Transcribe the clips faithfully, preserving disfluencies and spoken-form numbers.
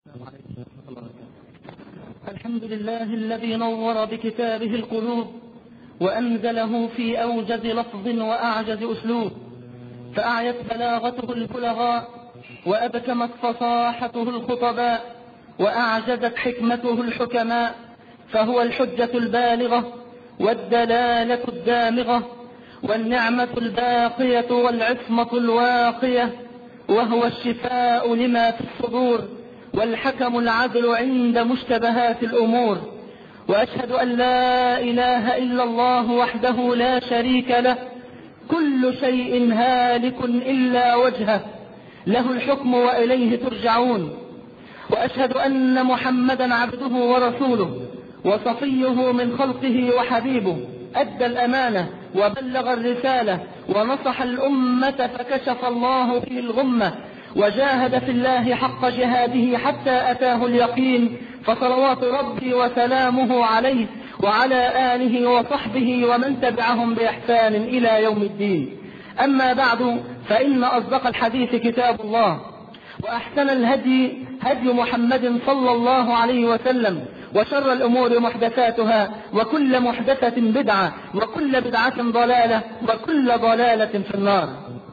الحمد لله الذي نور بكتابه القلوب وأنزله في أوجز لفظ وأعجز أسلوب، فأعيت بلاغته البلغاء وأبكمت فصاحته الخطباء وأعجزت حكمته الحكماء، فهو الحجة البالغة والدلالة الدامغة والنعمة الباقية والعصمة الواقية، وهو الشفاء لما في الصدور والحكم العدل عند مشتبهات الأمور. وأشهد أن لا إله إلا الله وحده لا شريك له، كل شيء هالك إلا وجهه، له الحكم وإليه ترجعون. وأشهد أن محمدا عبده ورسوله وصفيه من خلقه وحبيبه، أدى الأمانة وبلغ الرسالة ونصح الأمة فكشف الله به الغمة، وجاهد في الله حق جهاده حتى أتاه اليقين، فصلوات ربي وسلامه عليه وعلى آله وصحبه ومن تبعهم بإحسان إلى يوم الدين. أما بعد، فإن أصدق الحديث كتاب الله، وأحسن الهدي هدي محمد صلى الله عليه وسلم، وشر الأمور محدثاتها، وكل محدثة بدعة، وكل بدعة ضلالة، وكل ضلالة في النار.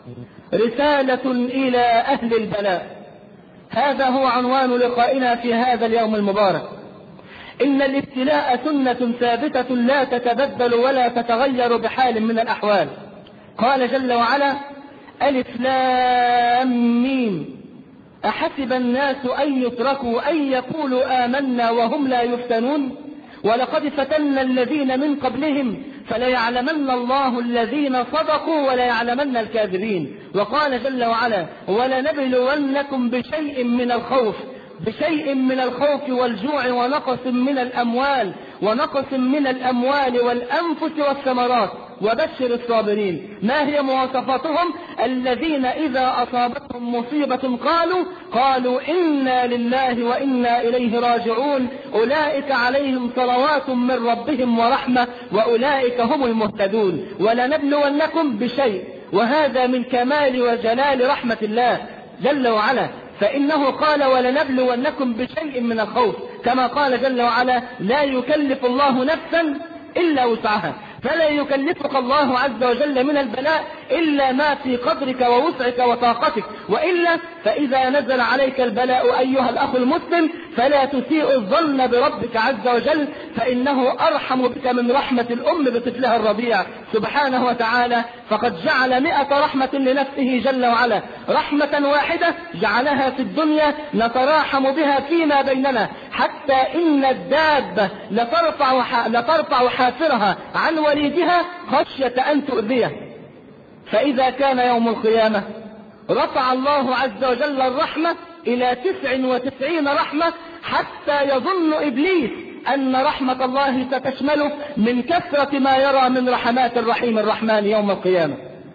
رسالة إلى أهل البلاء، هذا هو عنوان لقائنا في هذا اليوم المبارك. إن الابتلاء سنة ثابتة لا تتبدل ولا تتغير بحال من الأحوال. قال جل وعلا: ألف لام ميم، أحسب الناس أن يتركوا أن يقولوا آمنا وهم لا يفتنون، ولقد فتنا الذين من قبلهم فليعلمن الله الذين صدقوا وليعلمن الكاذبين. وقال جل وعلا: ولنبلونكم بشيء من الخوف بشيء من الخوف والجوع ونقص من الأموال ونقص من الأموال والأنفس والثمرات وبشر الصابرين. ما هي مواصفاتهم؟ الذين إذا أصابتهم مصيبة قالوا قالوا إنا لله وإنا إليه راجعون، أولئك عليهم صلوات من ربهم ورحمة وأولئك هم المهتدون. ولنبلونكم بشيء، وهذا من كمال وجلال رحمة الله جل وعلا، فإنه قال: ولنبلونكم بشيء من الخوف، كما قال جل وعلا: لا يكلف الله نفسا إلا وسعها. فلا يكلفك الله عز وجل من البلاء إلا ما في قدرك ووسعك وطاقتك، وإلا فإذا نزل عليك البلاء أيها الأخ المسلم فلا تسيء الظن بربك عز وجل، فإنه أرحم بك من رحمة الأم بطفلها الرضيع سبحانه وتعالى. فقد جعل مئة رحمة لنفسه جل وعلا، رحمة واحدة جعلها في الدنيا نتراحم بها فيما بيننا، حتى إن الدابة لترفع, لترفع حافرها عن وليدها خشية أن تؤذيه. فإذا كان يوم القيامة رفع الله عز وجل الرحمة إلى تسع وتسعين رحمة، حتى يظن إبليس أن رحمة الله ستشمله من كثرة ما يرى من رحمات الرحيم الرحمن يوم القيامة.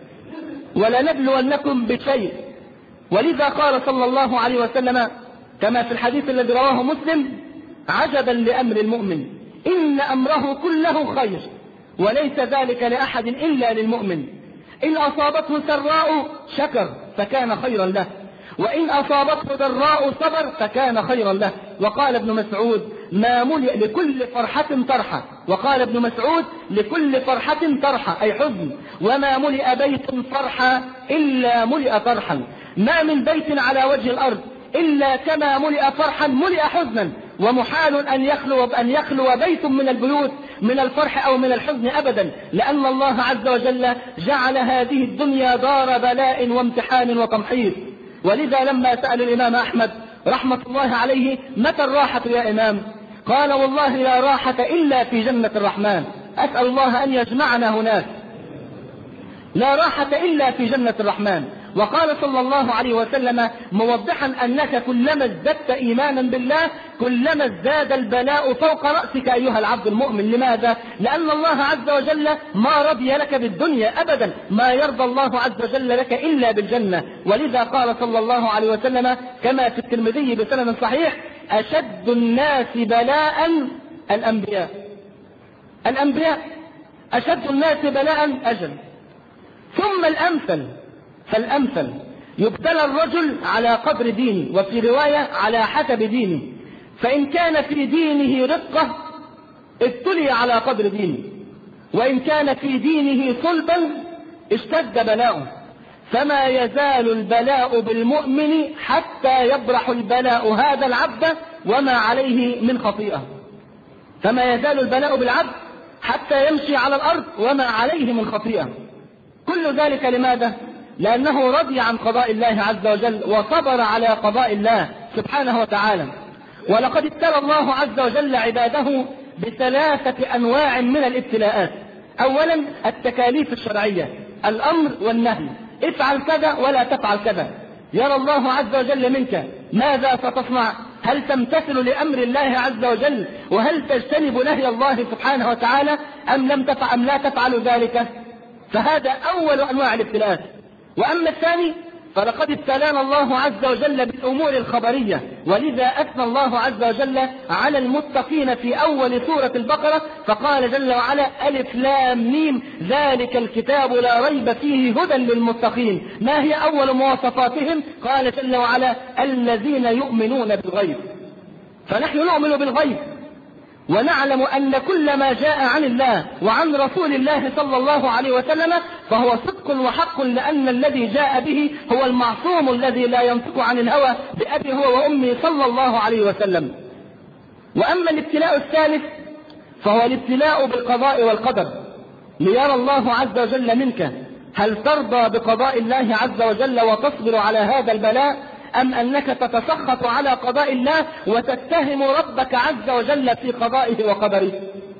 ولنبلونكم بشيء، ولذا قال صلى الله عليه وسلم كما في الحديث الذي رواه مسلم: عجبا لأمر المؤمن، إن أمره كله خير، وليس ذلك لأحد إلا للمؤمن. إن أصابته سراء شكر فكان خيرا له، وإن أصابته ضراء صبر فكان خيرا له. وقال ابن مسعود: ما ملئ لكل فرحة طرحة، وقال ابن مسعود: لكل فرحة طرحة أي حزن، وما ملئ بيت فرحة إلا ملئ طرحا. ما من بيت على وجه الأرض إلا كما ملئ فرحا ملئ حزنا، ومحال أن يخلو, أن يخلو بيت من البيوت من الفرح أو من الحزن أبدا، لأن الله عز وجل جعل هذه الدنيا دار بلاء وامتحان وتمحيص. ولذا لما سأل الإمام أحمد رحمة الله عليه: متى الراحة يا إمام؟ قال: والله لا راحة إلا في جنة الرحمن. أسأل الله أن يجمعنا هناك. لا راحة إلا في جنة الرحمن. وقال صلى الله عليه وسلم موضحا أنك كلما ازددت إيمانا بالله كلما ازداد البلاء فوق رأسك أيها العبد المؤمن. لماذا؟ لأن الله عز وجل ما رضي لك بالدنيا أبدا، ما يرضى الله عز وجل لك إلا بالجنة. ولذا قال صلى الله عليه وسلم كما في الترمذي بسند صحيح: أشد الناس بلاء الأنبياء. الأنبياء أشد الناس بلاء أجل، ثم الأمثل فالأمثل. يبتلى الرجل على قدر دينه، وفي رواية على حسب دينه، فإن كان في دينه رقة ابتلي على قدر دينه، وإن كان في دينه صلبا اشتد بلاؤه. فما يزال البلاء بالمؤمن حتى يبرح البلاء هذا العبد وما عليه من خطيئة. فما يزال البلاء بالعبد حتى يمشي على الأرض وما عليه من خطيئة. كل ذلك لماذا؟ لأنه رضي عن قضاء الله عز وجل وصبر على قضاء الله سبحانه وتعالى. ولقد ابتلى الله عز وجل عباده بثلاثة أنواع من الابتلاءات. أولا التكاليف الشرعية، الأمر والنهي، افعل كذا ولا تفعل كذا. يرى الله عز وجل منك ماذا ستصنع، هل تمتثل لأمر الله عز وجل وهل تجتنب نهي الله سبحانه وتعالى أم لم تفعل أم لا تفعل ذلك. فهذا أول أنواع الابتلاءات. وأما الثاني فلقد ابتلانا الله عز وجل بالأمور الخبرية، ولذا أثنى الله عز وجل على المتقين في أول سورة البقرة فقال جل وعلا ألف لام ميم ذلك الكتاب لا ريب فيه هدى للمتقين. ما هي أول مواصفاتهم؟ قال جل وعلا الذين يؤمنون بالغيب. فنحن نؤمن بالغيب ونعلم أن كل ما جاء عن الله وعن رسول الله صلى الله عليه وسلم فهو صدق وحق، لأن الذي جاء به هو المعصوم الذي لا ينطق عن الهوى بأبي هو وأمي صلى الله عليه وسلم. وأما الابتلاء الثالث فهو الابتلاء بالقضاء والقدر، ليرى الله عز وجل منك هل ترضى بقضاء الله عز وجل وتصبر على هذا البلاء، أم أنك تتسخط على قضاء الله وتتهم ربك عز وجل في قضائه وقدره.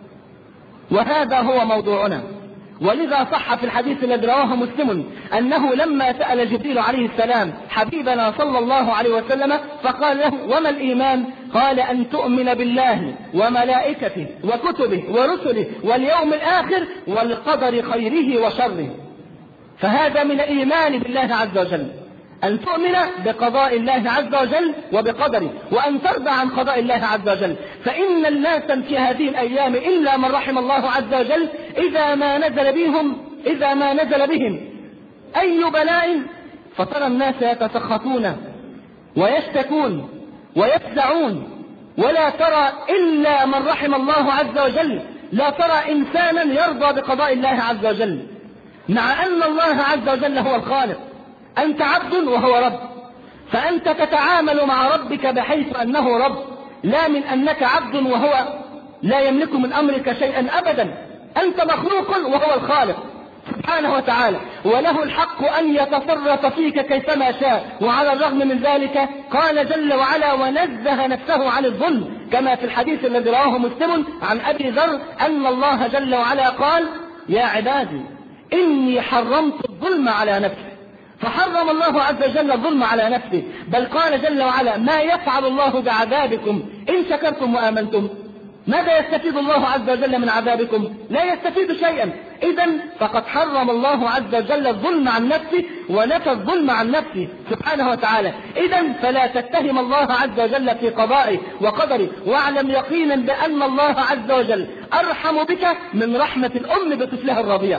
وهذا هو موضوعنا. ولذا صح في الحديث الذي رواه مسلم أنه لما سأل جبريل عليه السلام حبيبنا صلى الله عليه وسلم فقال له وما الإيمان؟ قال أن تؤمن بالله وملائكته وكتبه ورسله واليوم الآخر والقدر خيره وشره. فهذا من الإيمان بالله عز وجل، أن تؤمن بقضاء الله عز وجل وبقدره، وأن ترضى عن قضاء الله عز وجل. فإن الناس في هذه الأيام إلا من رحم الله عز وجل إذا ما نزل بهم إذا ما نزل بهم أي بلاء فترى الناس يتسخطون ويشتكون ويفزعون، ولا ترى إلا من رحم الله عز وجل، لا ترى إنسانا يرضى بقضاء الله عز وجل، مع أن الله عز وجل هو الخالق. أنت عبد وهو رب، فأنت تتعامل مع ربك بحيث أنه رب، لا من أنك عبد وهو لا يملك من أمرك شيئا أبدا. أنت مخلوق وهو الخالق سبحانه وتعالى، وله الحق أن يتصرف فيك كيفما شاء. وعلى الرغم من ذلك قال جل وعلا ونزه نفسه عن الظلم، كما في الحديث الذي رواه مسلم عن أبي ذر أن الله جل وعلا قال يا عبادي إني حرمت الظلم على نفسي. فحرم الله عز وجل الظلم على نفسه، بل قال جل وعلا ما يفعل الله بعذابكم إن شكرتم وآمنتم. ماذا يستفيد الله عز وجل من عذابكم؟ لا يستفيد شيئا. إذن فقد حرم الله عز وجل الظلم عن نفسه ونفى الظلم عن نفسه سبحانه وتعالى. إذن فلا تتهم الله عز وجل في قضائه وقدره، واعلم يقينا بأن الله عز وجل أرحم بك من رحمة الأم بطفلها الرضيع.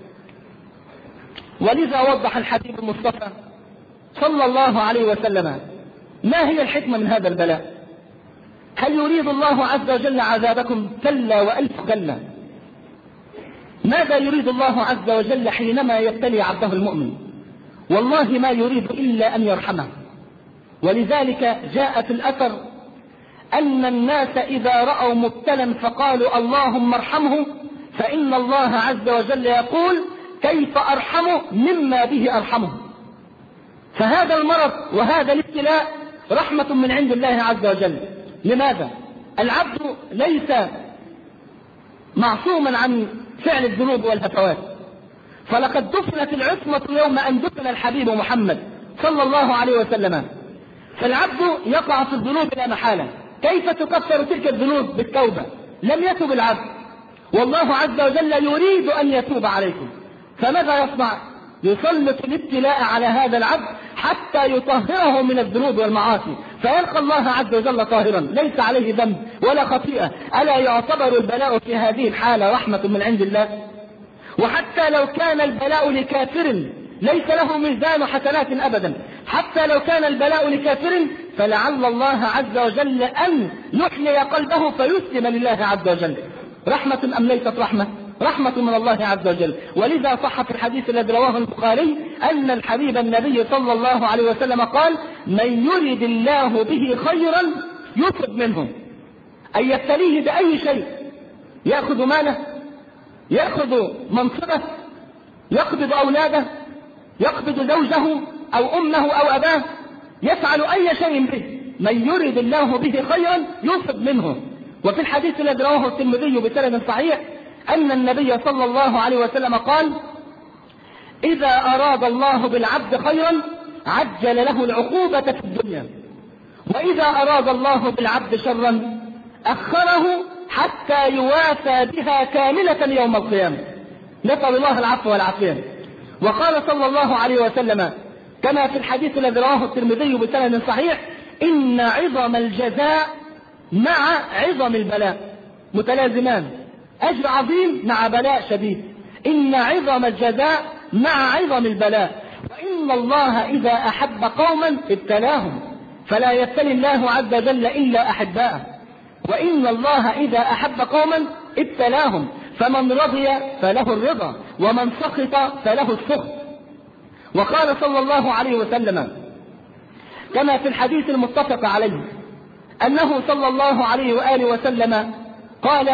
ولذا وضح الحبيب المصطفى صلى الله عليه وسلم ما هي الحكمة من هذا البلاء. هل يريد الله عز وجل عذابكم؟ كلا وألف كلا. ماذا يريد الله عز وجل حينما يبتلي عبده المؤمن؟ والله ما يريد إلا أن يرحمه. ولذلك جاء في الأثر أن الناس إذا رأوا مبتلا فقالوا اللهم ارحمه، فإن الله عز وجل يقول كيف أرحمه مما به أرحمه. فهذا المرض وهذا الابتلاء رحمة من عند الله عز وجل. لماذا؟ العبد ليس معصوما عن فعل الذنوب والهفوات، فلقد دفنت العصمة يوم أن دفن الحبيب محمد صلى الله عليه وسلم. فالعبد يقع في الذنوب لا محالة. كيف تكفر تلك الذنوب؟ بالتوبة. لم يتب العبد، والله عز وجل يريد أن يتوب عليكم، فماذا يصنع؟ يسلط الابتلاء على هذا العبد حتى يطهره من الذنوب والمعاصي، فيلقى الله عز وجل طاهرا ليس عليه ذنب ولا خطيئة. ألا يعتبر البلاء في هذه الحالة رحمة من عند الله؟ وحتى لو كان البلاء لكافر ليس له ميزان حسنات أبدا، حتى لو كان البلاء لكافر فلعل الله عز وجل أن يحيي قلبه فيسلم لله عز وجل. رحمة أم ليست رحمة؟ رحمة من الله عز وجل. ولذا صح في الحديث الذي رواه البخاري أن الحبيب النبي صلى الله عليه وسلم قال: من يرد الله به خيرا يصب منه، أن يبتليه بأي شيء، يأخذ ماله، يأخذ منصبه، يقبض أولاده، يقبض زوجه أو أمه أو أباه، يفعل أي شيء به، من يرد الله به خيرا يصب منه. وفي الحديث الذي رواه الترمذي بسند صحيح أن النبي صلى الله عليه وسلم قال: إذا أراد الله بالعبد خيرا عجل له العقوبة في الدنيا، وإذا أراد الله بالعبد شرا أخره حتى يوافى بها كاملة يوم القيامة. نسأل الله العفو والعافية. وقال صلى الله عليه وسلم كما في الحديث الذي رواه الترمذي بسند صحيح: إن عظم الجزاء مع عظم البلاء متلازمان، أجر عظيم مع بلاء شديد. إن عظم الجزاء مع عظم البلاء، وإن الله إذا أحب قوما ابتلاهم، فلا يبتلي الله عز وجل إلا أحباءه. وإن الله إذا أحب قوما ابتلاهم، فمن رضي فله الرضا، ومن سخط فله السخط. وقال صلى الله عليه وسلم كما في الحديث المتفق عليه أنه صلى الله عليه وآله وسلم قال: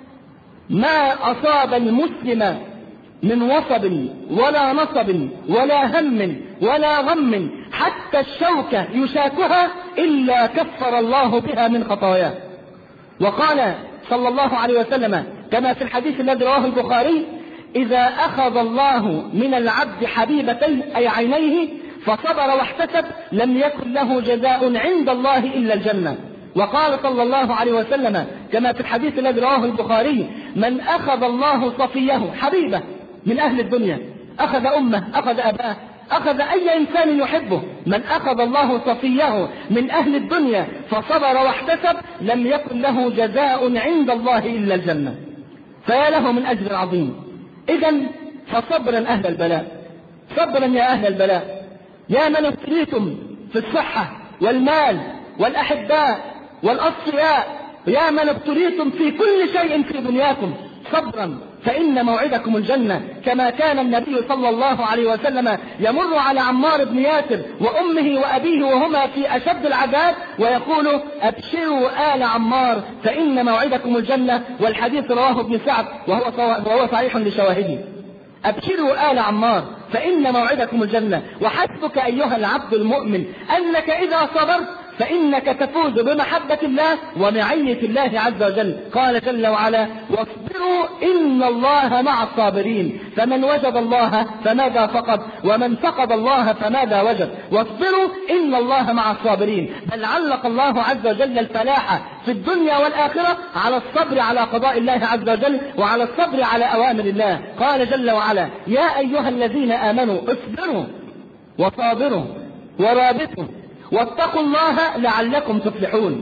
ما أصاب المسلم من وصب ولا نصب ولا هم ولا غم حتى الشوكة يشاكها إلا كفر الله بها من خطاياه. وقال صلى الله عليه وسلم كما في الحديث الذي رواه البخاري: إذا أخذ الله من العبد حبيبتين أي عينيه فصبر واحتسب لم يكن له جزاء عند الله إلا الجنة. وقال صلى الله عليه وسلم كما في الحديث الذي رواه البخاري: من أخذ الله صفيه حبيبه من أهل الدنيا، أخذ أمه، أخذ أباه، أخذ أي إنسان يحبه، من أخذ الله صفيه من أهل الدنيا فصبر واحتسب لم يكن له جزاء عند الله إلا الجنة. فيا له من أجر عظيم. إذن فصبرا أهل البلاء، صبرا يا أهل البلاء، يا من ابتليتم في الصحة والمال والأحباء والأصفياء، يا من ابتليتم في كل شيء في دنياكم، صبرا فإن موعدكم الجنة. كما كان النبي صلى الله عليه وسلم يمر على عمار بن ياسر وأمه وأبيه وهما في أشد العذاب ويقول: أبشروا آل عمار فإن موعدكم الجنة. والحديث رواه ابن سعد وهو صحيح لشواهده. أبشروا آل عمار فإن موعدكم الجنة. وحسبك أيها العبد المؤمن أنك إذا صبرت فإنك تفوز بمحبة الله ومعية الله عز وجل. قال جل وعلا: واصبروا إن الله مع الصابرين. فمن وجد الله فماذا فقد، ومن فقد الله فماذا وجد. واصبروا إن الله مع الصابرين. بل علق الله عز وجل الفلاح في الدنيا والآخرة على الصبر على قضاء الله عز وجل وعلى الصبر على أوامر الله. قال جل وعلا: يا أيها الذين آمنوا اصبروا وصابروا ورابطوا واتقوا الله لعلكم تفلحون.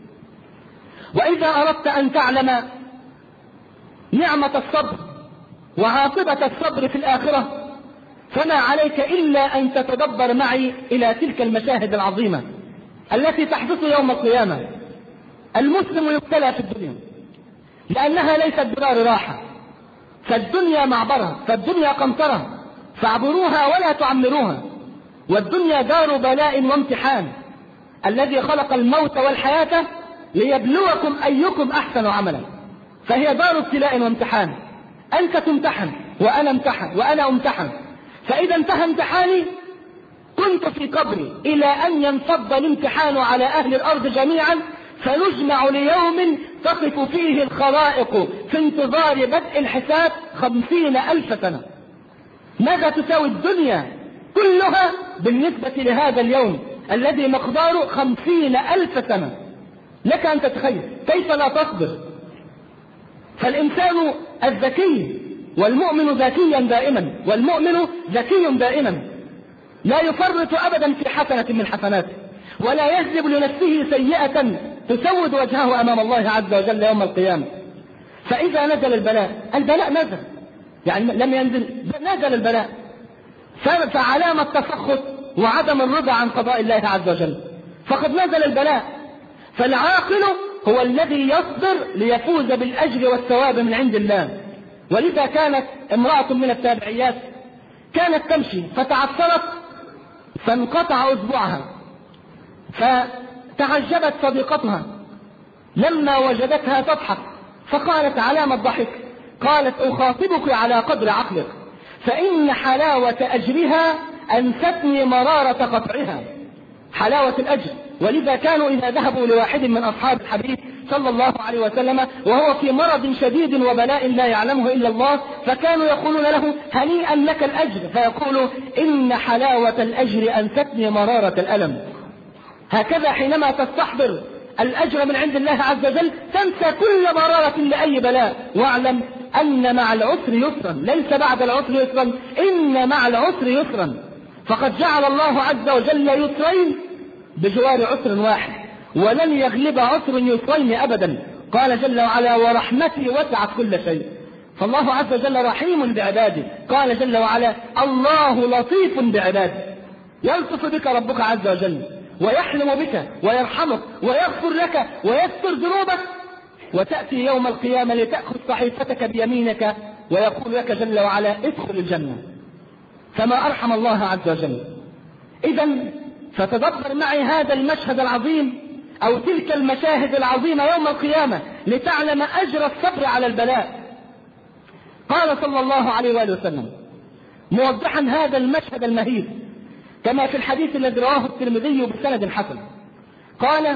وإذا أردت أن تعلم نعمة الصبر وعاقبة الصبر في الآخرة فما عليك إلا أن تتدبر معي إلى تلك المشاهد العظيمة التي تحدث يوم القيامة. المسلم يبتلى في الدنيا لأنها ليست دار راحة، فالدنيا معبرة، فالدنيا قنطرة، فاعبروها ولا تعمروها. والدنيا دار بلاء وامتحان، الذي خلق الموت والحياة ليبلوكم أيكم أحسن عملا. فهي دار ابتلاء وامتحان، أنت تمتحن وأنا امتحن وأنا امتحن. فإذا انتهى امتحاني كنت في قبري إلى أن ينفض الامتحان على أهل الأرض جميعا، فنجمع ليوم تقف فيه الخلائق في انتظار بدء الحساب خمسين ألف سنة. ماذا تساوي الدنيا كلها بالنسبة لهذا اليوم الذي مقداره خمسين ألف سنة؟ لك أن تتخيل كيف لا تصبر. فالإنسان الذكي والمؤمن ذكيا دائما، والمؤمن ذكي دائما لا يفرط أبدا في حسنة من حسناته، ولا يجلب لنفسه سيئة تسود وجهه أمام الله عز وجل يوم القيامة. فإذا نزل البلاء، البلاء نزل، يعني لم ينزل، نزل البلاء، فعلامة التسخط وعدم الرضا عن قضاء الله عز وجل، فقد نزل البلاء. فالعاقل هو الذي يصبر ليفوز بالأجر والثواب من عند الله. ولذا كانت امرأة من التابعيات كانت تمشي فتعثرت فانقطع أصبعها، فتعجبت صديقتها لما وجدتها تضحك، فقالت علامة ضحك؟ قالت أخاطبك على قدر عقلك، فإن حلاوة أجرها أنستني مرارة قطعها. حلاوة الأجر. ولذا كانوا إذا ذهبوا لواحد من أصحاب الحبيب صلى الله عليه وسلم وهو في مرض شديد وبلاء لا يعلمه إلا الله، فكانوا يقولون له هنيئا لك الأجر، فيقول إن حلاوة الأجر أنستني مرارة الألم. هكذا حينما تستحضر الأجر من عند الله عز وجل تنسى كل مرارة لأي بلاء، واعلم أن مع العسر يسرا، ليس بعد العسر يسرا، إن مع العسر يسرا. فقد جعل الله عز وجل يسرين بجوار عسر واحد، ولن يغلب عسر يسرين أبدا. قال جل وعلا ورحمتي وسعت كل شيء. فالله عز وجل رحيم بعباده. قال جل وعلا الله لطيف بعباده، يلطف بك ربك عز وجل ويحلم بك ويرحمك ويغفر لك ويستر ذنوبك، وتأتي يوم القيامة لتأخذ صحيفتك بيمينك ويقول لك جل وعلا ادخل الجنة. فما أرحم الله عز وجل. إذن فتدبر معي هذا المشهد العظيم أو تلك المشاهد العظيمة يوم القيامة لتعلم أجر الصبر على البلاء. قال صلى الله عليه وآله وسلم موضحا هذا المشهد المهيب كما في الحديث الذي رواه الترمذي بسند حسن، قال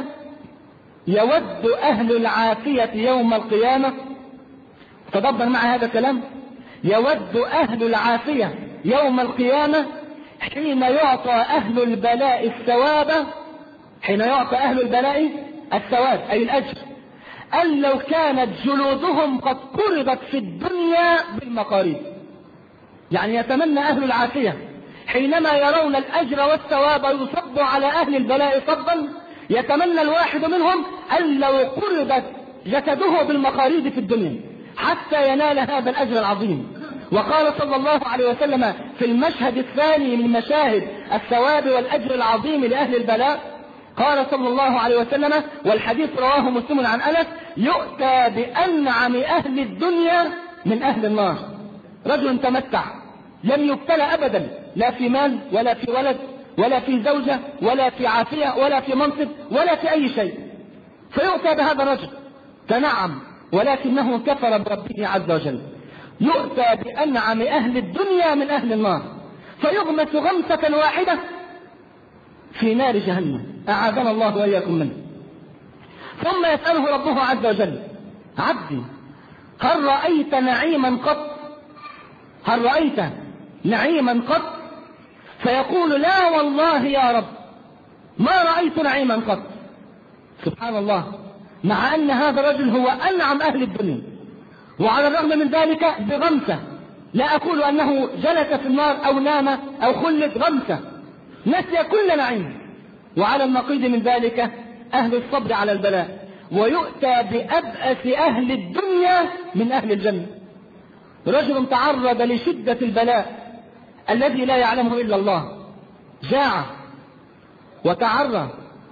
يود أهل العافية يوم القيامة، تدبر مع هذا الكلام، يود أهل العافية يوم القيامة حين يعطى أهل البلاء الثواب، حين يعطى أهل البلاء الثواب أي الأجر، أن لو كانت جلودهم قد قرضت في الدنيا بالمقاريض. يعني يتمنى أهل العافية حينما يرون الأجر والثواب يصب على أهل البلاء صبا، يتمنى الواحد منهم أن لو قرضت جسده بالمقاريض في الدنيا حتى ينال هذا الأجر العظيم. وقال صلى الله عليه وسلم في المشهد الثاني من مشاهد الثواب والأجر العظيم لأهل البلاء، قال صلى الله عليه وسلم والحديث رواه مسلم عن أنس يؤتى بأنعم أهل الدنيا من أهل النار. رجل تمتع لم يبتلى أبدا، لا في مال ولا في ولد ولا في زوجة ولا في عافية ولا في منصب ولا في أي شيء، فيؤتى بهذا الرجل تنعم ولكنه كفر بربه عز وجل. يؤتى بأنعم أهل الدنيا من أهل النار فيغمس غمسة واحدة في نار جهنم، أعاذنا الله وإياكم منه. ثم يسأله ربه عز وجل عبدي هل رأيت نعيما قط؟ هل رأيت نعيما قط؟ فيقول لا والله يا رب ما رأيت نعيما قط. سبحان الله، مع أن هذا الرجل هو أنعم أهل الدنيا، وعلى الرغم من ذلك بغمسة، لا أقول أنه جلس في النار أو نام أو خلد، غمسة نسي كل نعيم. وعلى النقيض من ذلك أهل الصبر على البلاء، ويؤتى بأبأس أهل الدنيا من أهل الجنة. رجل تعرض لشدة البلاء الذي لا يعلمه إلا الله، جاع وتعرى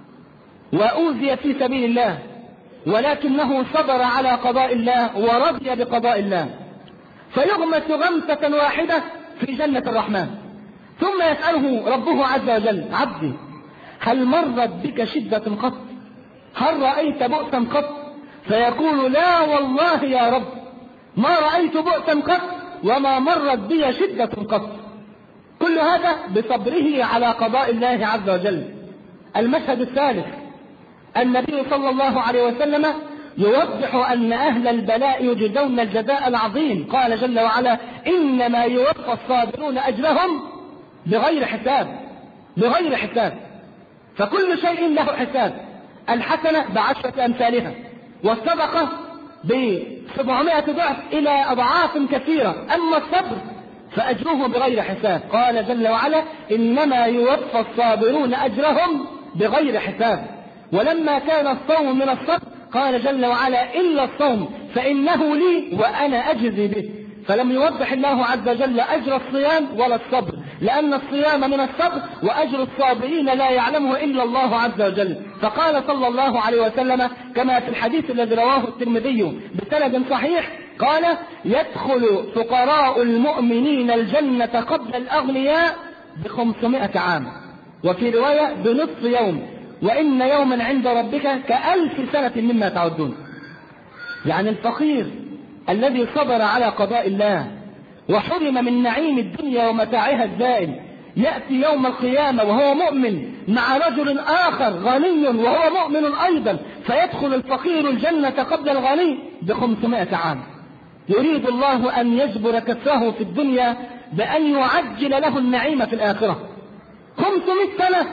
وأوذي في سبيل الله، ولكنه صبر على قضاء الله ورضي بقضاء الله، فيغمس غمسة واحدة في جنة الرحمن. ثم يسأله ربه عز وجل عبدي هل مرت بك شدة قط؟ هل رأيت بؤسا قط؟ فيقول لا والله يا رب ما رأيت بؤسا قط وما مرت بي شدة قط. كل هذا بصبره على قضاء الله عز وجل. المشهد الثالث النبي صلى الله عليه وسلم يوضح أن أهل البلاء يجزون الجزاء العظيم. قال جل وعلا إنما يوفى الصابرون أجرهم بغير حساب، بغير حساب. فكل شيء له حساب، الحسنة بعشرة أمثالها، والصدقة بسبعمائة ضعف إلى أضعاف كثيرة، أما الصبر فأجره بغير حساب. قال جل وعلا إنما يوفى الصابرون أجرهم بغير حساب. ولما كان الصوم من الصبر قال جل وعلا إلا الصوم فإنه لي وأنا أجزي به. فلم يوضح الله عز وجل أجر الصيام ولا الصبر، لأن الصيام من الصبر، وأجر الصابرين لا يعلمه إلا الله عز وجل. فقال صلى الله عليه وسلم كما في الحديث الذي رواه الترمذي بسند صحيح، قال: يدخل فقراء المؤمنين الجنة قبل الأغنياء بخمسمائة عام، وفي رواية بنصف يوم، وإن يوما عند ربك كألف سنة مما تعدون. يعني الفقير الذي صبر على قضاء الله وحرم من نعيم الدنيا ومتاعها الزائل، يأتي يوم القيامة وهو مؤمن مع رجل آخر غني وهو مؤمن أيضا، فيدخل الفقير الجنة قبل الغني بخمسمائة عام. يريد الله أن يجبر كسره في الدنيا بأن يعجل له النعيم في الآخرة. خمسمائة سنة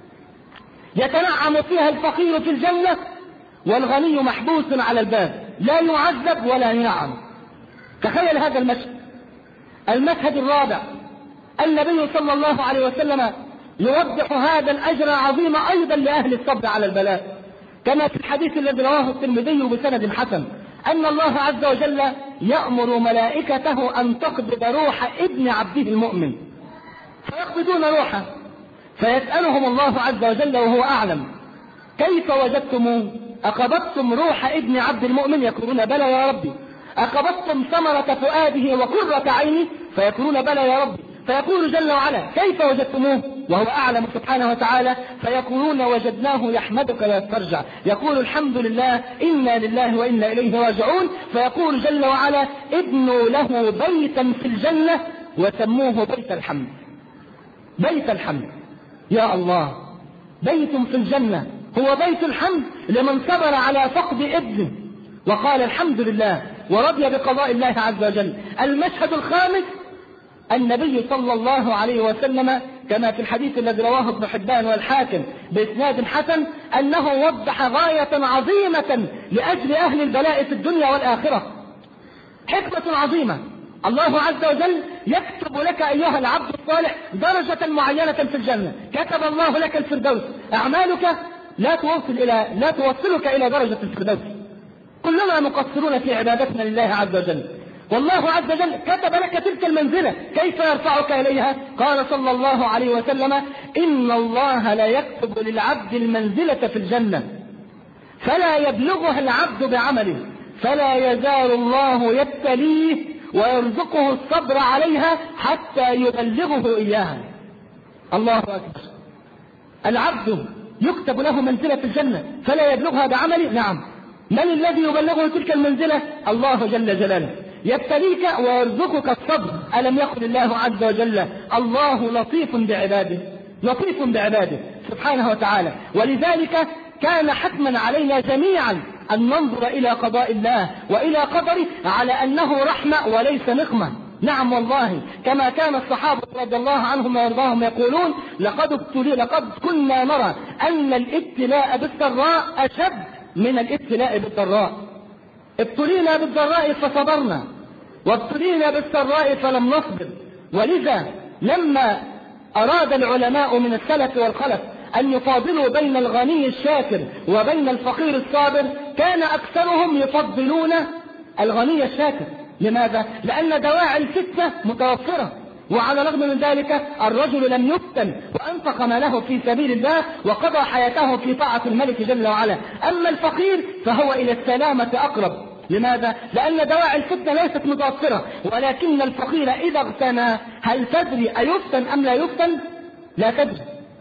يتنعم فيها الفقير في الجنة والغني محبوس على الباب، لا يعذب ولا ينعم. تخيل هذا المشهد. المشهد الرابع، النبي صلى الله عليه وسلم يوضح هذا الأجر العظيم أيضا لأهل الصبر على البلاء، كما في الحديث الذي رواه الترمذي بسند حسن، أن الله عز وجل يأمر ملائكته أن تقبض روح ابن عبده المؤمن، فيقبضون روحه، فيسألهم الله عز وجل وهو أعلم: كيف وجدتموه؟ أقبضتم روح ابن عبد المؤمن؟ يقولون: بلى يا ربي. أقبضتم ثمرة فؤاده وقرة عينه؟ فيقولون: بلى يا ربي. فيقول جل وعلا: كيف وجدتموه؟ وهو أعلم سبحانه وتعالى. فيقولون: وجدناه يحمدك ويسترجع، يقول: الحمد لله، إنا لله وإنا إليه راجعون. فيقول جل وعلا: ابنوا له بيتا في الجنة وسموه بيت الحمد. بيت الحمد، يا الله، بيت في الجنة هو بيت الحمد لمن صبر على فقد ابنه وقال الحمد لله ورضي بقضاء الله عز وجل. المشهد الخامس، النبي صلى الله عليه وسلم كما في الحديث الذي رواه ابن حبان والحاكم بإسناد حسن، أنه وضح غاية عظيمة لأجل أهل البلاء في الدنيا والآخرة، حكمة عظيمة. الله عز وجل يكتب لك أيها العبد الصالح درجة معينة في الجنة، كتب الله لك الفردوس. أعمالك لا توصل إلى لا توصلك إلى درجة الفردوس. كلنا مقصرون في عبادتنا لله عز وجل، والله عز وجل كتب لك تلك المنزلة. كيف يرفعك إليها؟ قال صلى الله عليه وسلم: إن الله لا يكتب للعبد المنزلة في الجنة فلا يبلغها العبد بعمله، فلا يزال الله يبتليه ويرزقه الصبر عليها حتى يبلغه إياها. الله أكبر. العبد يكتب له منزلة في الجنة فلا يبلغها بعمله. نعم، من الذي يبلغه تلك المنزلة؟ الله جل جلاله. يبتليك ويرزقك الصبر. ألم يقل الله عز وجل: الله لطيف بعباده، لطيف بعباده سبحانه وتعالى. ولذلك كان حتما علينا جميعا أن ننظر إلى قضاء الله وإلى قدره على أنه رحمة وليس نقمة. نعم والله، كما كان الصحابة رضي الله عنهم ويرضاهم يقولون: لقد ابتلي لقد كنا نرى أن الابتلاء بالسراء أشد من الابتلاء بالضراء. ابتلينا بالضراء فصبرنا، وابتلينا بالسراء فلم نصبر. ولذا لما أراد العلماء من السلف والخلف أن يفاضلوا بين الغني الشاكر وبين الفقير الصابر، كان أكثرهم يفضلون الغني الشاكر. لماذا؟ لأن دواعي الفتنة متوفرة، وعلى الرغم من ذلك الرجل لم يفتن وأنفق ماله في سبيل الله وقضى حياته في طاعة الملك جل وعلا. أما الفقير فهو إلى السلامة أقرب. لماذا؟ لأن دواعي الفتنة ليست متوفرة، ولكن الفقير إذا اغتنى، هل تدري أيفتن أم لا يفتن؟ لا تدري.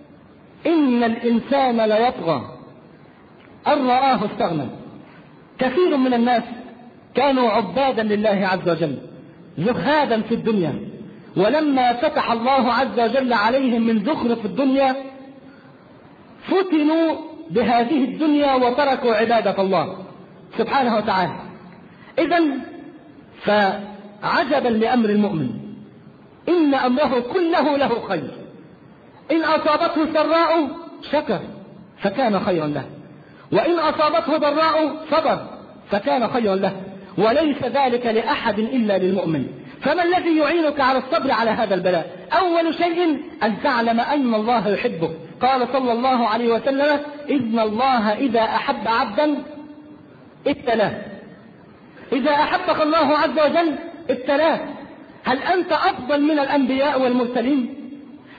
إن الإنسان ليطغى أن رآه استغنى. كثير من الناس كانوا عبادا لله عز وجل، زهادا في الدنيا، ولما فتح الله عز وجل عليهم من زخرف الدنيا فتنوا بهذه الدنيا وتركوا عبادة الله سبحانه وتعالى. إذن فعجبا لأمر المؤمن، إن أمره كله له خير. إن أصابته سراء شكر فكان خيرا له، وإن أصابته ضراء صبر فكان خيرا له، وليس ذلك لأحد إلا للمؤمن. فما الذي يعينك على الصبر على هذا البلاء؟ أول شيء أن تعلم أن الله يحبك. قال صلى الله عليه وسلم: إن الله إذا أحب عبدا ابتلاه. إذا أحبك الله عز وجل ابتلاه. هل أنت أفضل من الأنبياء والمرسلين؟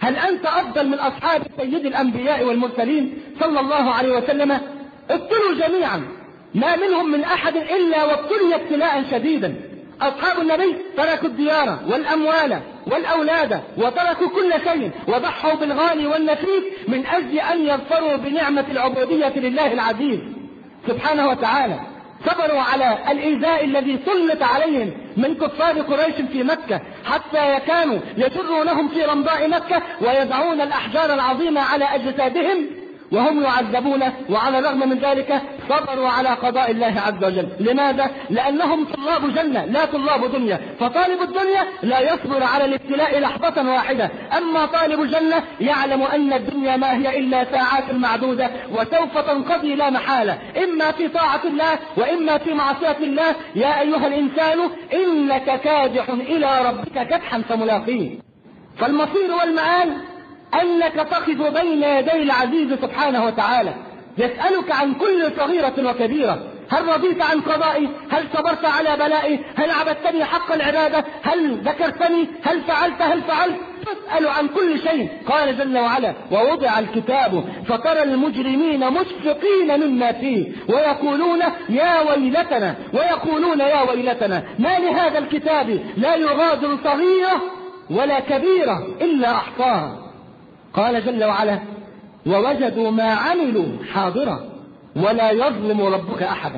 هل أنت أفضل من أصحاب سيد الأنبياء والمرسلين صلى الله عليه وسلم؟ ابتلوا جميعا، ما منهم من أحد إلا وابتلي ابتلاء شديدا. أصحاب النبي تركوا الديار والأموال والأولاد وتركوا كل شيء وضحوا بالغالي والنفيس من أجل أن يظفروا بنعمة العبودية لله العزيز سبحانه وتعالى. صبروا على الإيذاء الذي سلط عليهم من كفار قريش في مكة، حتى كانوا يجرونهم في رمضاء مكة ويضعون الأحجار العظيمة على أجسادهم وهم يعذبون، وعلى الرغم من ذلك صبروا على قضاء الله عز وجل. لماذا؟ لأنهم طلاب جنة لا طلاب دنيا، فطالب الدنيا لا يصبر على الابتلاء لحظة واحدة، أما طالب الجنة يعلم أن الدنيا ما هي إلا ساعات معدودة وسوف تنقضي لا محالة، إما في طاعة الله وإما في معصية الله. يا أيها الإنسان إنك كادح إلى ربك كدحا فملاقيه. فالمصير والمآل أنك تقف بين يدي العزيز سبحانه وتعالى يسألك عن كل صغيرة وكبيرة. هل رضيت عن قضائي؟ هل صبرت على بلائي؟ هل عبدتني حق العبادة؟ هل ذكرتني؟ هل فعلت؟ هل فعلت؟ تسأل عن كل شيء. قال جل وعلا: ووضع الكتاب فترى المجرمين مشفقين مما فيه ويقولون يا ويلتنا ويقولون يا ويلتنا ما لهذا الكتاب لا يغادر صغيرة ولا كبيرة إلا أحصاها. قال جل وعلا: ووجدوا ما عملوا حاضرا ولا يظلم ربك أحدا.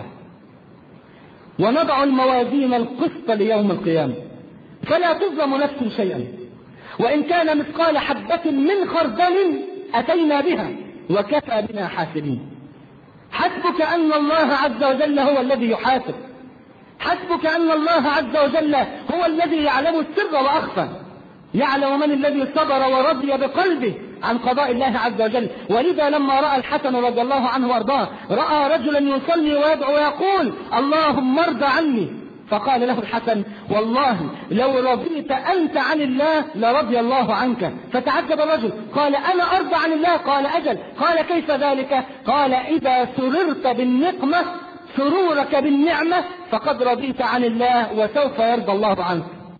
ونضع الموازين القسط ليوم القيامة فلا تظلم نفس شيئا وإن كان مثقال حبة من خردل أتينا بها وكفى بنا حاسبين. حسبك أن الله عز وجل هو الذي يحاسب، حسبك أن الله عز وجل هو الذي يعلم السر وأخفى، يعلم من الذي صبر ورضي بقلبه عن قضاء الله عز وجل. ولذا لما رأى الحسن رضي الله عنه وارضاه رأى رجلا يصلي ويدعو ويقول اللهم ارض عني، فقال له الحسن: والله لو رضيت أنت عن الله لرضي الله عنك. فتعجب الرجل، قال: أنا أرضى عن الله؟ قال: أجل. قال: كيف ذلك؟ قال: إذا سررت بالنقمة سرورك بالنعمة فقد رضيت عن الله وسوف يرضى الله عنك.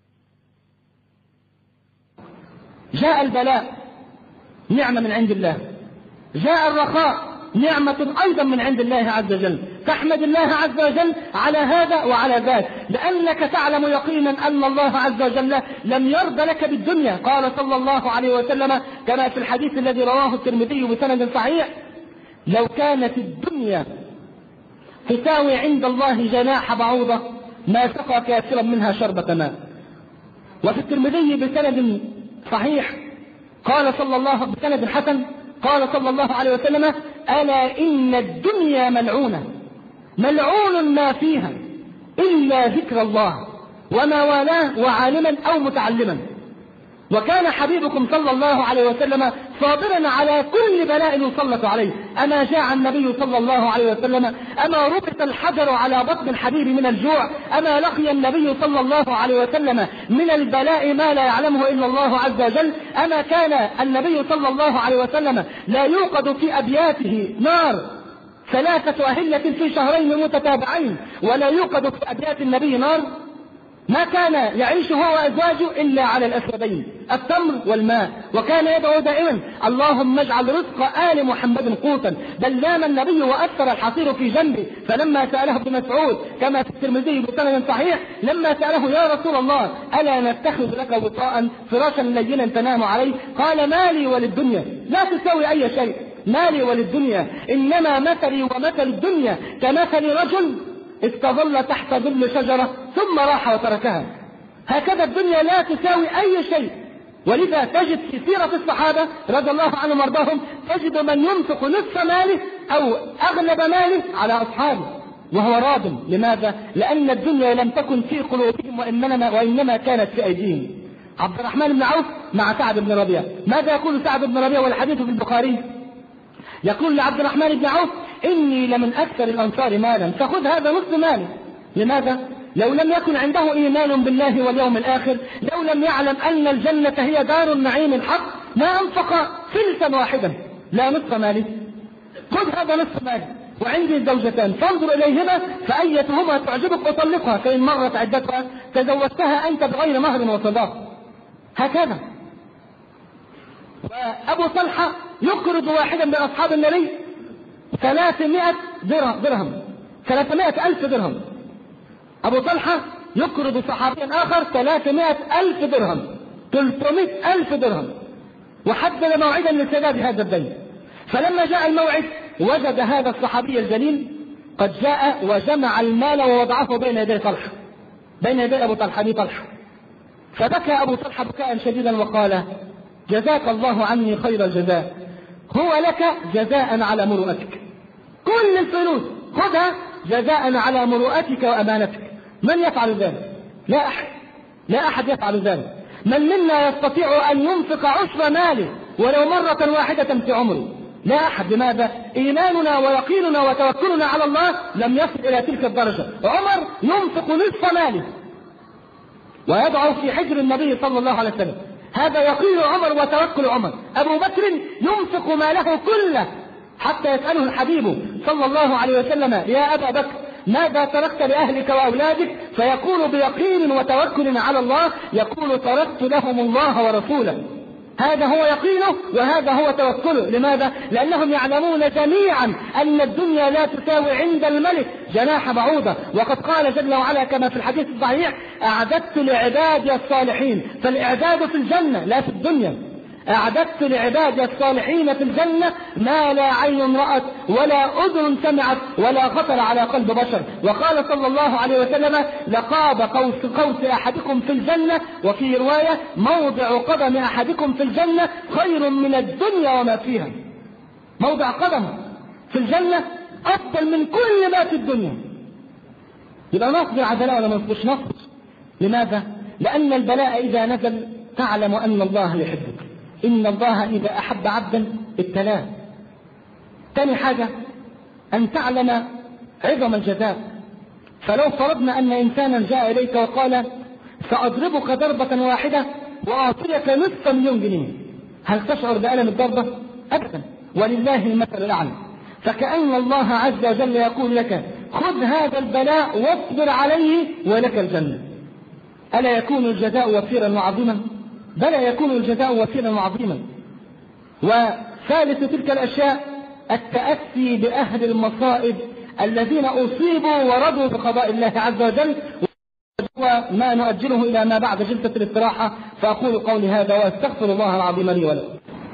جاء البلاء نعمة من عند الله، جاء الرخاء نعمة أيضا من عند الله عز وجل. تحمد الله عز وجل على هذا وعلى ذاك، لأنك تعلم يقينا أن الله عز وجل لم يرضى لك بالدنيا. قال صلى الله عليه وسلم كما في الحديث الذي رواه الترمذي بسند صحيح: لو كانت الدنيا تساوي عند الله جناح بعوضة ما سقى كافرا منها شربة ماء. وفي الترمذي بسند صحيح قال صلى الله بسند حسن قال صلى الله عليه وسلم: ألا إن الدنيا ملعونة ملعون ما فيها إلا ذكر الله وما والاه وعالما أو متعلما. وكان حبيبكم صلى الله عليه وسلم صابرا على كل بلاء يسلط عليه. أما جاء النبي صلى الله عليه وسلم، أما ربط الحجر على بطن الحبيب من الجوع، أما لقي النبي صلى الله عليه وسلم من البلاء ما لا يعلمه إلا الله عز وجل، أما كان النبي صلى الله عليه وسلم لا يوقد في أبياته نار ثلاثة أهلة في شهرين متتابعين ولا يوقد في أبيات النبي نار. ما كان يعيش هو وأزواجه إلا على الأسودين التمر والماء، وكان يدعو دائما: اللهم اجعل رزق آل محمد قوتا. بل نام النبي وأثر الحصير في جنبه، فلما سأله ابن مسعود كما في الترمذي بسند صحيح لما سأله: يا رسول الله ألا نتخذ لك وطاء فراشا لينا تنام عليه؟ قال: مالي وللدنيا لا تساوي أي شيء، مالي وللدنيا إنما مثلي ومثل الدنيا كمثل رجل استظل تحت ظل شجرة ثم راح وتركها. هكذا الدنيا لا تساوي أي شيء. ولذا تجد في سيرة الصحابة رضي الله عنهم وارضاهم تجد من ينفق نصف ماله أو أغلب ماله على أصحابه وهو راض. لماذا؟ لأن الدنيا لم تكن في قلوبهم وإنما, وإنما كانت في أيديهم. عبد الرحمن بن عوف مع سعد بن ربيعة، ماذا يقول سعد بن ربيعة والحديث في البخاري؟ يقول لعبد الرحمن بن عوف: إني لمن أكثر الأنصار مالا فخذ هذا نصف مالي. لماذا؟ لو لم يكن عنده إيمان بالله واليوم الآخر، لو لم يعلم أن الجنة هي دار النعيم الحق، ما أنفق فلسا واحدا لا نصف مالي. خذ هذا نصف مالي وعندي زوجتان فانظر إليهما فأيتهما تعجبك أطلقها، فإن مرت عدتها تزوجتها أنت بغير مهر وصداق. هكذا. وأبو طلحة يقرض واحدا من أصحاب النبي ثلاثمائة درهم، ثلاثمائة ألف درهم. أبو طلحة يقرض صحابيا آخر ثلاثمائة ألف درهم، ثلاثمائة ألف درهم، وحدد موعدا لسداد هذا الدين. فلما جاء الموعد وجد هذا الصحابي الجليل قد جاء وجمع المال ووضعه بين يدي طلحة، بين يدي أبو طلحة أبي طلحة. فبكى أبو طلحة بكاء شديدا وقال: جزاك الله عني خير الجزاء، هو لك جزاء على مروءتك، كل الفلوس خذها جزاء على مروءتك وأمانتك. من يفعل ذلك؟ لا أحد، لا أحد يفعل ذلك. من منا يستطيع أن ينفق عشر ماله ولو مرة واحدة في عمره؟ لا أحد. لماذا؟ إيماننا ويقيننا وتوكلنا على الله لم يصل إلى تلك الدرجة. عمر ينفق نصف ماله ويضع في حجر النبي صلى الله عليه وسلم، هذا يقين عمر وتوكل عمر. أبو بكر ينفق ماله كله حتى يسأله الحبيب صلى الله عليه وسلم: يا أبا بكر ماذا تركت لأهلك وأولادك؟ فيقول بيقين وتوكل على الله، يقول: تركت لهم الله ورسوله. هذا هو يقينه وهذا هو توكله. لماذا؟ لأنهم يعلمون جميعا أن الدنيا لا تساوي عند الملك جناح بعوضة. وقد قال جل وعلا كما في الحديث الصحيح: أعددت لعبادي الصالحين. فالإعداد في الجنة لا في الدنيا. أعددت لعبادي الصالحين في الجنة ما لا عين رأت ولا أذن سمعت ولا خطر على قلب بشر. وقال صلى الله عليه وسلم: لقاب قوس قوس أحدكم في الجنة، وفي رواية: موضع قدم أحدكم في الجنة خير من الدنيا وما فيها. موضع قدم في الجنة أفضل من كل ما في الدنيا. يبقى نصبر على البلاء ولا ما نصبرش؟ نصبر. لماذا؟ لأن البلاء إذا نزل تعلم أن الله يحبك. إن الله إذا أحب عبدا ابتلاه. ثاني حاجة أن تعلم عظم الجزاء. فلو فرضنا أن إنسانا جاء إليك وقال: سأضربك ضربة واحدة وأعطيك نصف مليون جنيه، هل تشعر بألم الضربة؟ أبدا. ولله المثل الأعلى. فكأن الله عز وجل يقول لك: خذ هذا البلاء واصبر عليه ولك الجنة. ألا يكون الجزاء وفيرا وعظيما؟ بلى يكون الجزاء وفيرا وعظيما. وثالث تلك الأشياء التأسي بأهل المصائب الذين أصيبوا ورضوا بقضاء الله عز وجل، وما نؤجله إلى ما بعد جلسة الاستراحة. فأقول قولي هذا وأستغفر الله العظيم لي ولكم.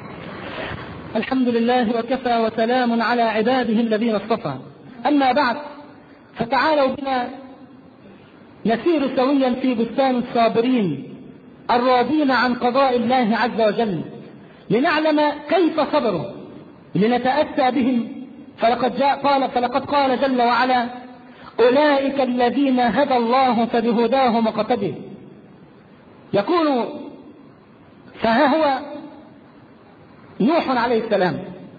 الحمد لله وكفى وسلام على عباده الذين اصطفى. أما بعد، فتعالوا بنا نسير سويا في بستان الصابرين الراضين عن قضاء الله عز وجل، لنعلم كيف صبروا، لنتأسى بهم. فلقد جاء قال فلقد قال جل وعلا: أولئك الذين هدى الله فبهداه مقتدي. يقول: فها هو نوح عليه السلام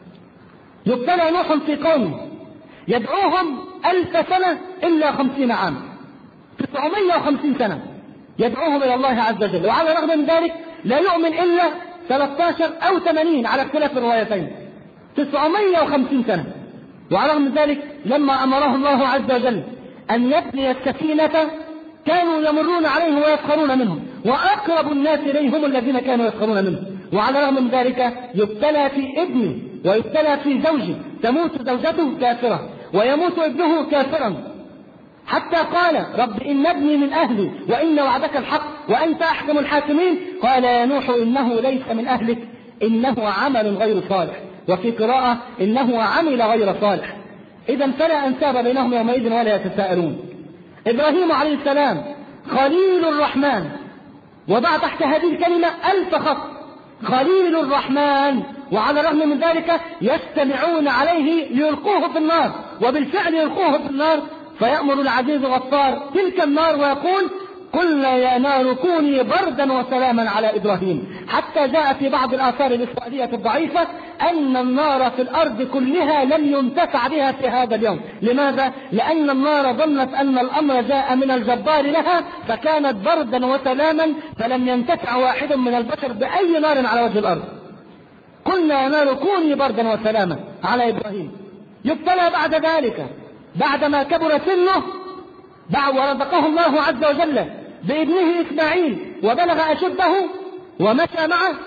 يبتلى نوح في قومه، يدعوهم ألف سنة إلا خمسين عام، تسعمائة وخمسين سنة يدعوهم إلى الله عز وجل، وعلى الرغم من ذلك لا يؤمن إلا ثلاثة عشر أو ثمانين على اختلاف الروايتين، تسعمائة وخمسين سنة. وعلى الرغم من ذلك لما أمره الله عز وجل أن يبني السفينة كانوا يمرون عليه ويسخرون منهم، وأقرب الناس إليه هم الذين كانوا يسخرون منه. وعلى الرغم من ذلك يبتلى في ابنه ويبتلى في زوجه، تموت زوجته كافرة ويموت ابنه كافرا، حتى قال: رب إن ابني من أهلي وإن وعدك الحق وأنت أحكم الحاكمين. قال: يا نوح إنه ليس من أهلك إنه عمل غير صالح، وفي قراءة إنه عمل غير صالح. إذا فلا أنساب بينهم يومئذ ولا يتساءلون. إبراهيم عليه السلام خليل الرحمن، وضع تحت هذه الكلمة ألف خط، خليل الرحمن، وعلى الرغم من ذلك يجتمعون عليه ليلقوه في النار، وبالفعل يلقوه في النار. فيأمر العزيز غفار تلك النار ويقول: قلنا يا نار كوني بردا وسلاما على إبراهيم. حتى جاء في بعض الآثار الإسرائيلية الضعيفة أن النار في الأرض كلها لم ينتفع بها في هذا اليوم. لماذا؟ لأن النار ظنت أن الأمر جاء من الجبار لها، فكانت بردا وسلاما، فلم ينتفع واحد من البشر بأي نار على وجه الأرض. قلنا يا نار كوني بردا وسلاما على إبراهيم. يبتلى بعد ذلك بعدما كبر سنه ورزقه الله عز وجل بابنه إسماعيل وبلغ أشده ومشى معه،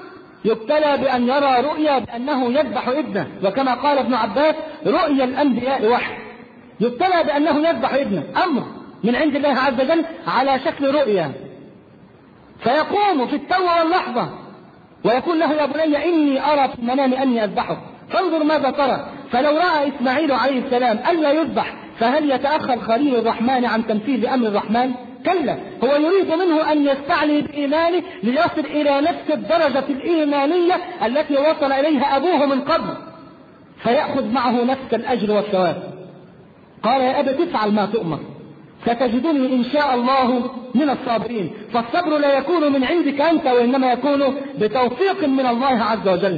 يبتلى بأن يرى رؤيا بأنه يذبح ابنه، وكما قال ابن عباس رؤيا الأنبياء وحي. يبتلى بأنه يذبح ابنه، أمر من عند الله عز وجل على شكل رؤيا، فيقوم في التو واللحظة ويقول له يا بني إني أرى في المنام أني أذبحك فانظر ماذا ترى. فلو رأى إسماعيل عليه السلام ألا يذبح فهل يتأخر خليل الرحمن عن تنفيذ أمر الرحمن؟ كلا، هو يريد منه أن يستعلي بإيمانه ليصل إلى نفس الدرجة الإيمانية التي وصل إليها أبوه من قبل، فيأخذ معه نفس الأجر والثواب. قال يا أبت افعل ما تؤمر ستجدني إن شاء الله من الصابرين. فالصبر لا يكون من عندك أنت، وإنما يكون بتوفيق من الله عز وجل.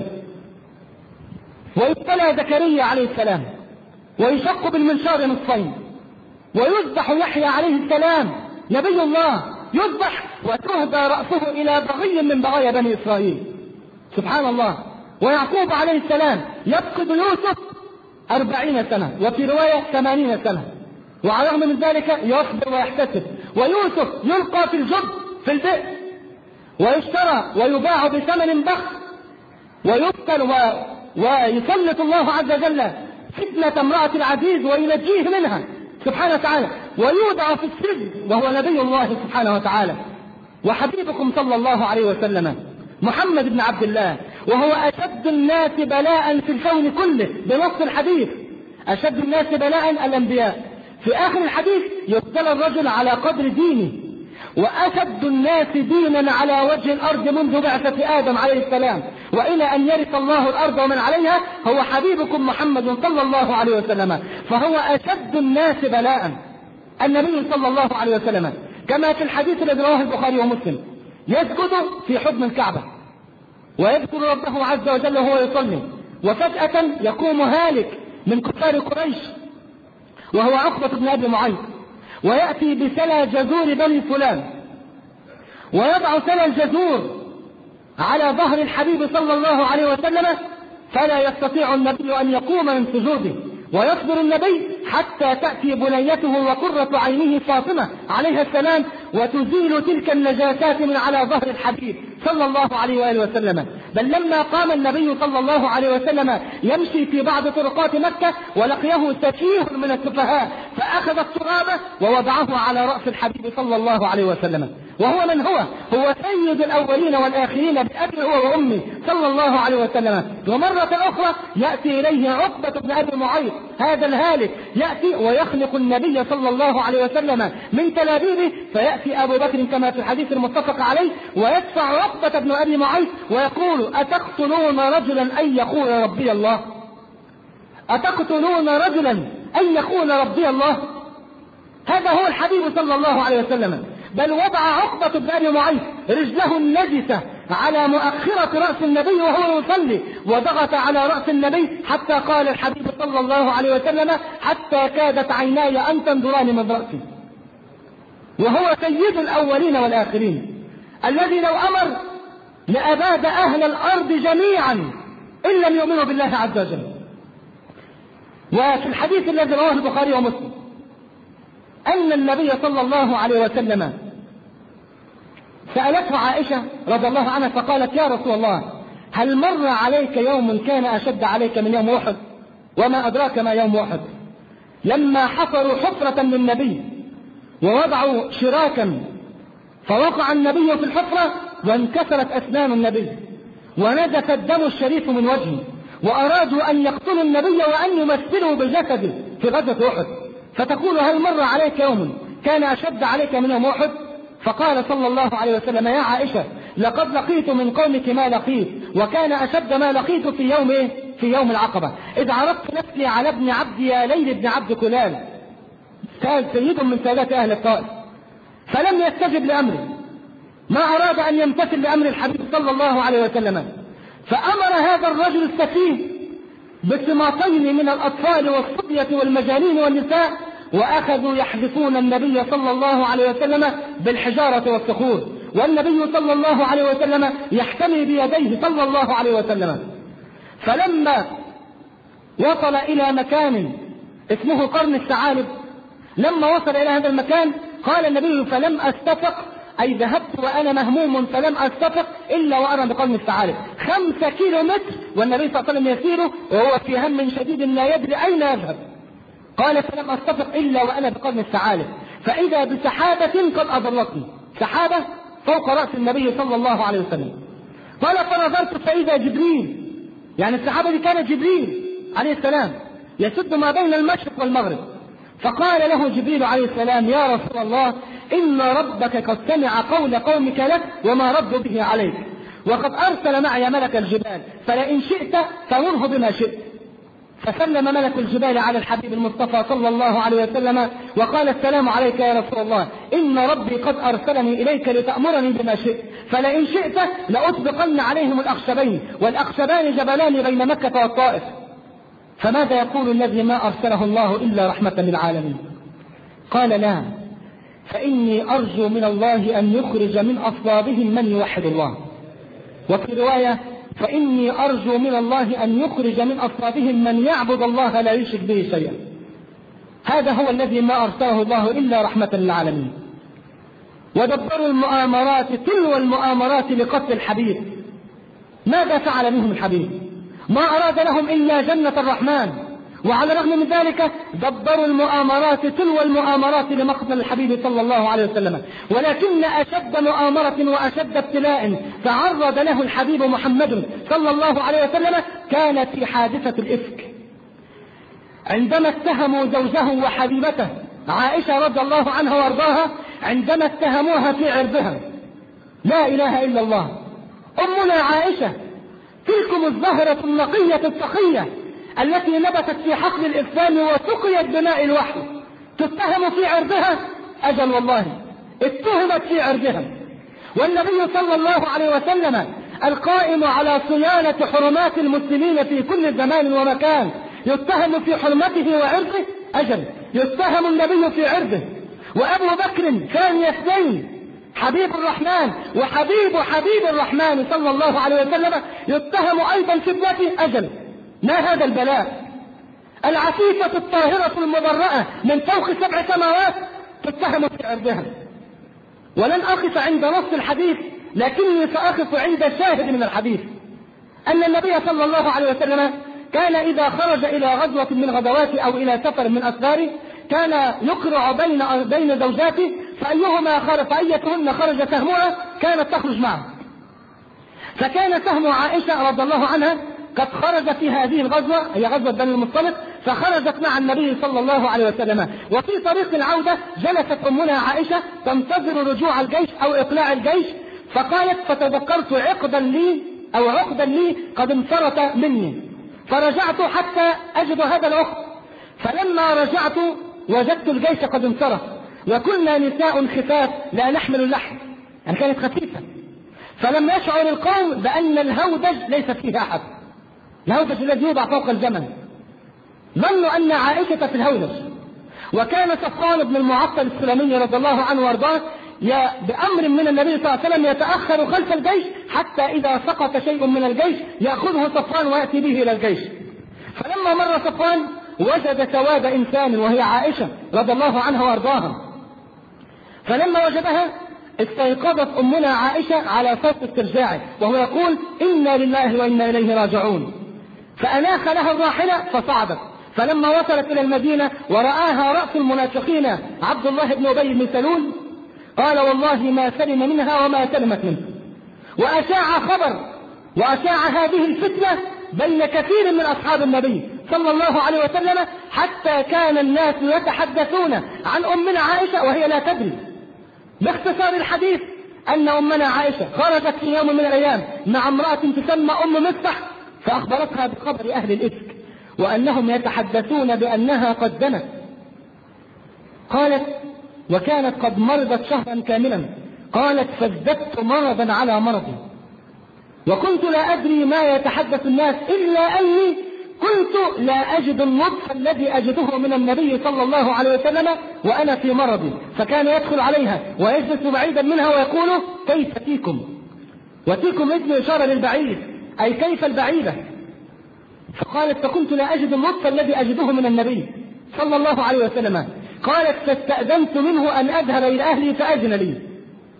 ويبتلى زكريا عليه السلام ويشق بالمنشار نصفين، ويذبح يحيى عليه السلام نبي الله يذبح وتهدى رأسه إلى بغي من بغايا بني إسرائيل، سبحان الله. ويعقوب عليه السلام يفقد يوسف أربعين سنة، وفي رواية ثمانين سنة، وعلى الرغم من ذلك يصبر ويحتسب. ويوسف يلقى في الجب في البئر ويشترى ويباع بثمن بخس ويقتل و... ويسلط الله عز وجل فتنة امرأة العزيز وينجيه منها سبحانه وتعالى، ويودع في السجن وهو نبي الله سبحانه وتعالى. وحبيبكم صلى الله عليه وسلم محمد بن عبد الله وهو أشد الناس بلاء في الكون كله بنص الحديث، أشد الناس بلاء الأنبياء. في آخر الحديث يبتلى الرجل على قدر دينه، وأشد الناس دينا على وجه الأرض منذ بعثة آدم عليه السلام وإلى أن يرث الله الأرض ومن عليها هو حبيبكم محمد صلى الله عليه وسلم، فهو أشد الناس بلاء النبي صلى الله عليه وسلم. كما في الحديث الذي رواه البخاري ومسلم يسجد في حضن الكعبة ويذكر ربه عز وجل وهو يصلي، وفجأة يقوم هالك من كفار قريش وهو عقبة بن أبي معيط، ويأتي بسلى جزور بني فلان ويضع سلى الجزور على ظهر الحبيب صلى الله عليه وسلم، فلا يستطيع النبي أن يقوم من سجوده، ويصبر النبي حتى تأتي بنيته وقرة عينه فاطمة عليها السلام وتزيل تلك النجاسات من على ظهر الحبيب صلى الله عليه وآله وسلم. بل لما قام النبي صلى الله عليه وسلم يمشي في بعض طرقات مكة ولقيه سفيه من السفهاء فأخذ التراب ووضعه على رأس الحبيب صلى الله عليه وسلم، وهو من هو؟ هو سيد الأولين والآخرين بأبي هو وأمي صلى الله عليه وسلم. ومرة أخرى يأتي إليه عقبة بن أبي معيط هذا الهالك، يأتي ويخلق النبي صلى الله عليه وسلم من تلابيبه، فيأتي أبو بكر كما في الحديث المتفق عليه ويدفع عقبة بن أبي معيط ويقول أتقتلون رجلا أن يقول ربي الله؟ أتقتلون رجلا أن يقول ربي الله؟ هذا هو الحبيب صلى الله عليه وسلم. بل وضع عقبة بن أبي معيط رجله النجسة على مؤخرة رأس النبي وهو يصلي، وضغط على رأس النبي حتى قال الحبيب صلى الله عليه وسلم حتى كادت عيناي أن تنظران من رأسي. وهو سيد الأولين والآخرين الذي لو أمر لأباد أهل الأرض جميعا إن لم يؤمنوا بالله عز وجل. وفي الحديث الذي رواه البخاري ومسلم أن النبي صلى الله عليه وسلم سألته عائشة رضي الله عنها فقالت يا رسول الله هل مر عليك يوم كان أشد عليك من يوم أحد؟ وما أدراك ما يوم أحد. لما حفروا حفرة للنبي ووضعوا شراكا فوقع النبي في الحفرة وانكسرت أسنان النبي ونزف الدم الشريف من وجهه، وأرادوا أن يقتلوا النبي وأن يمثلوا بجسده في غزوة أحد، فتقول هل مر عليك يوم كان أشد عليك من يوم أحد؟ فقال صلى الله عليه وسلم يا عائشة لقد لقيت من قومك ما لقيت، وكان أشد ما لقيت في يوم إيه؟ في يوم العقبة، إذ عرضت نفسي على ابن عبد يا ليل بن عبد كلال كان سيد من سادات أهل الطائف فلم يستجب لأمره، ما أراد أن يمتثل لأمر الحبيب صلى الله عليه وسلم، فأمر هذا الرجل السفيه بسماطين من الأطفال والصبية والمجانين والنساء، وأخذوا يحذفون النبي صلى الله عليه وسلم بالحجارة والصخور، والنبي صلى الله عليه وسلم يحتمي بيديه صلى الله عليه وسلم. فلما وصل إلى مكان اسمه قرن الثعالب، لما وصل إلى هذا المكان قال النبي فلم أستفق أي ذهبت وأنا مهموم فلم أستفق إلا وأنا بقرن الثعالب. خمسة كيلو متر والنبي صلى الله عليه وسلم يسيره وهو في هم شديد لا يدري أين يذهب. قال فلم أستفق إلا وأنا بقرن الثعالب، فإذا بسحابة قد أضلتني، سحابة فوق رأس النبي صلى الله عليه وسلم. قال فنظرت فإذا جبريل، يعني السحابة دي كانت جبريل عليه السلام يسد ما بين المشرق والمغرب. فقال له جبريل عليه السلام يا رسول الله إن ربك قد سمع قول قومك لك وما ردوا به عليك، وقد أرسل معي ملك الجبال، فلئن شئت فمره بما شئت. فسلم ملك الجبال على الحبيب المصطفى صلى الله عليه وسلم وقال السلام عليك يا رسول الله إن ربي قد أرسلني إليك لتأمرني بما شئت، فلئن شئت لأطبقن عليهم الأخشبين، والأخشبان جبلان بين مكة والطائف. فماذا يقول الذي ما أرسله الله إلا رحمة للعالمين؟ قال لا، فإني أرجو من الله أن يخرج من أصلابهم من يوحد الله. وفي رواية فإني أرجو من الله أن يخرج من أصلابهم من يعبد الله لا يشرك به شيئا. هذا هو الذي ما أرسله الله إلا رحمة للعالمين. ودبروا المؤامرات تلو المؤامرات لقتل الحبيب. ماذا فعل منهم الحبيب؟ ما أراد لهم إلا جنة الرحمن، وعلى الرغم من ذلك دبروا المؤامرات تلو المؤامرات لمقتل الحبيب صلى الله عليه وسلم. ولكن أشد مؤامرة وأشد ابتلاء تعرض له الحبيب محمد صلى الله عليه وسلم كانت في حادثة الإفك، عندما اتهموا زوجه وحبيبته عائشة رضي الله عنها وارضاها، عندما اتهموها في عرضها. لا إله إلا الله، أمنا عائشة تلكم الزهرة النقية التقية التي نبتت في حقل الإسلام وسقيت بماء الوحي، تتهم في عرضها؟ أجل والله اتهمت في عرضها. والنبي صلى الله عليه وسلم القائم على صيانة حرمات المسلمين في كل زمان ومكان يتهم في حرمته وعرضه؟ أجل يتهم النبي في عرضه. وأبو بكر كان يثنين، حبيب الرحمن وحبيب حبيب الرحمن صلى الله عليه وسلم يتهم أيضا في ابنته. أجل ما هذا البلاء؟ العفيفة الطاهرة المبرأة من فوق سبع سماوات تتهم في عرضها. ولن أقف عند نص الحديث، لكني سأقف عند شاهد من الحديث، أن النبي صلى الله عليه وسلم كان إذا خرج إلى غزوة من غزواته أو إلى سفر من أسفاره كان يقرع بين بين زوجاته، فأيهما خرج فأيتهن خرج سهمها كانت تخرج معه. فكان سهم عائشة رضي الله عنها قد خرج في هذه الغزوة، هي غزوة بني المصطلق، فخرجت مع النبي صلى الله عليه وسلم. وفي طريق العودة جلست أمنا عائشة تنتظر رجوع الجيش أو إقلاع الجيش، فقالت فتذكرت عقدا لي أو عقدا لي قد انفرط مني، فرجعت حتى أجد هذا العقد. فلما رجعت وجدت الجيش قد انصرف، وكنا نساء خفاف لا نحمل اللحم، يعني كانت خفيفة. فلم يشعر القوم بأن الهودج ليس فيه أحد، الهودج الذي يوضع فوق الجمل، ظنوا أن عائشة في الهودج. وكان صفوان بن المعطل السلمي رضي الله عنه وارضاه بأمر من النبي صلى الله عليه وسلم يتأخر خلف الجيش، حتى إذا سقط شيء من الجيش يأخذه صفوان ويأتي به إلى الجيش. فلما مر صفوان وجد سواد إنسان وهي عائشة رضي الله عنها وارضاها، فلما وجدها استيقظت أمنا عائشة على صوت استرجاعه وهو يقول إنا لله وإنا إليه راجعون. فأناخ لها الراحلة فصعدت. فلما وصلت إلى المدينة ورآها رأس المنافقين عبد الله بن أبي بن سلول قال والله ما سلم منها وما سلمت منه، وأشاع خبر وأشاع هذه الفتنة بين كثير من أصحاب النبي صلى الله عليه وسلم، حتى كان الناس يتحدثون عن أمنا عائشة وهي لا تدري. باختصار الحديث أن أمنا عائشة خرجت في يوم من الأيام مع امرأة تسمى أم مصطح، فأخبرتها بخبر أهل الإفك وأنهم يتحدثون بأنها قد دنت. قالت وكانت قد مرضت شهرا كاملا، قالت فازددت مرضا على مرضي، وكنت لا أدري ما يتحدث الناس إلا أني كنت لا أجد اللطف الذي أجده من النبي صلى الله عليه وسلم وأنا في مرضي. فكان يدخل عليها ويجلس بعيدا منها ويقول كيف تيكم، وتيكم اسم إشارة للبعيد أي كيف البعيدة. فقالت فكنت لا أجد اللطف الذي أجده من النبي صلى الله عليه وسلم. قالت فاستأذنت منه أن أذهب إلى أهلي فأذن لي،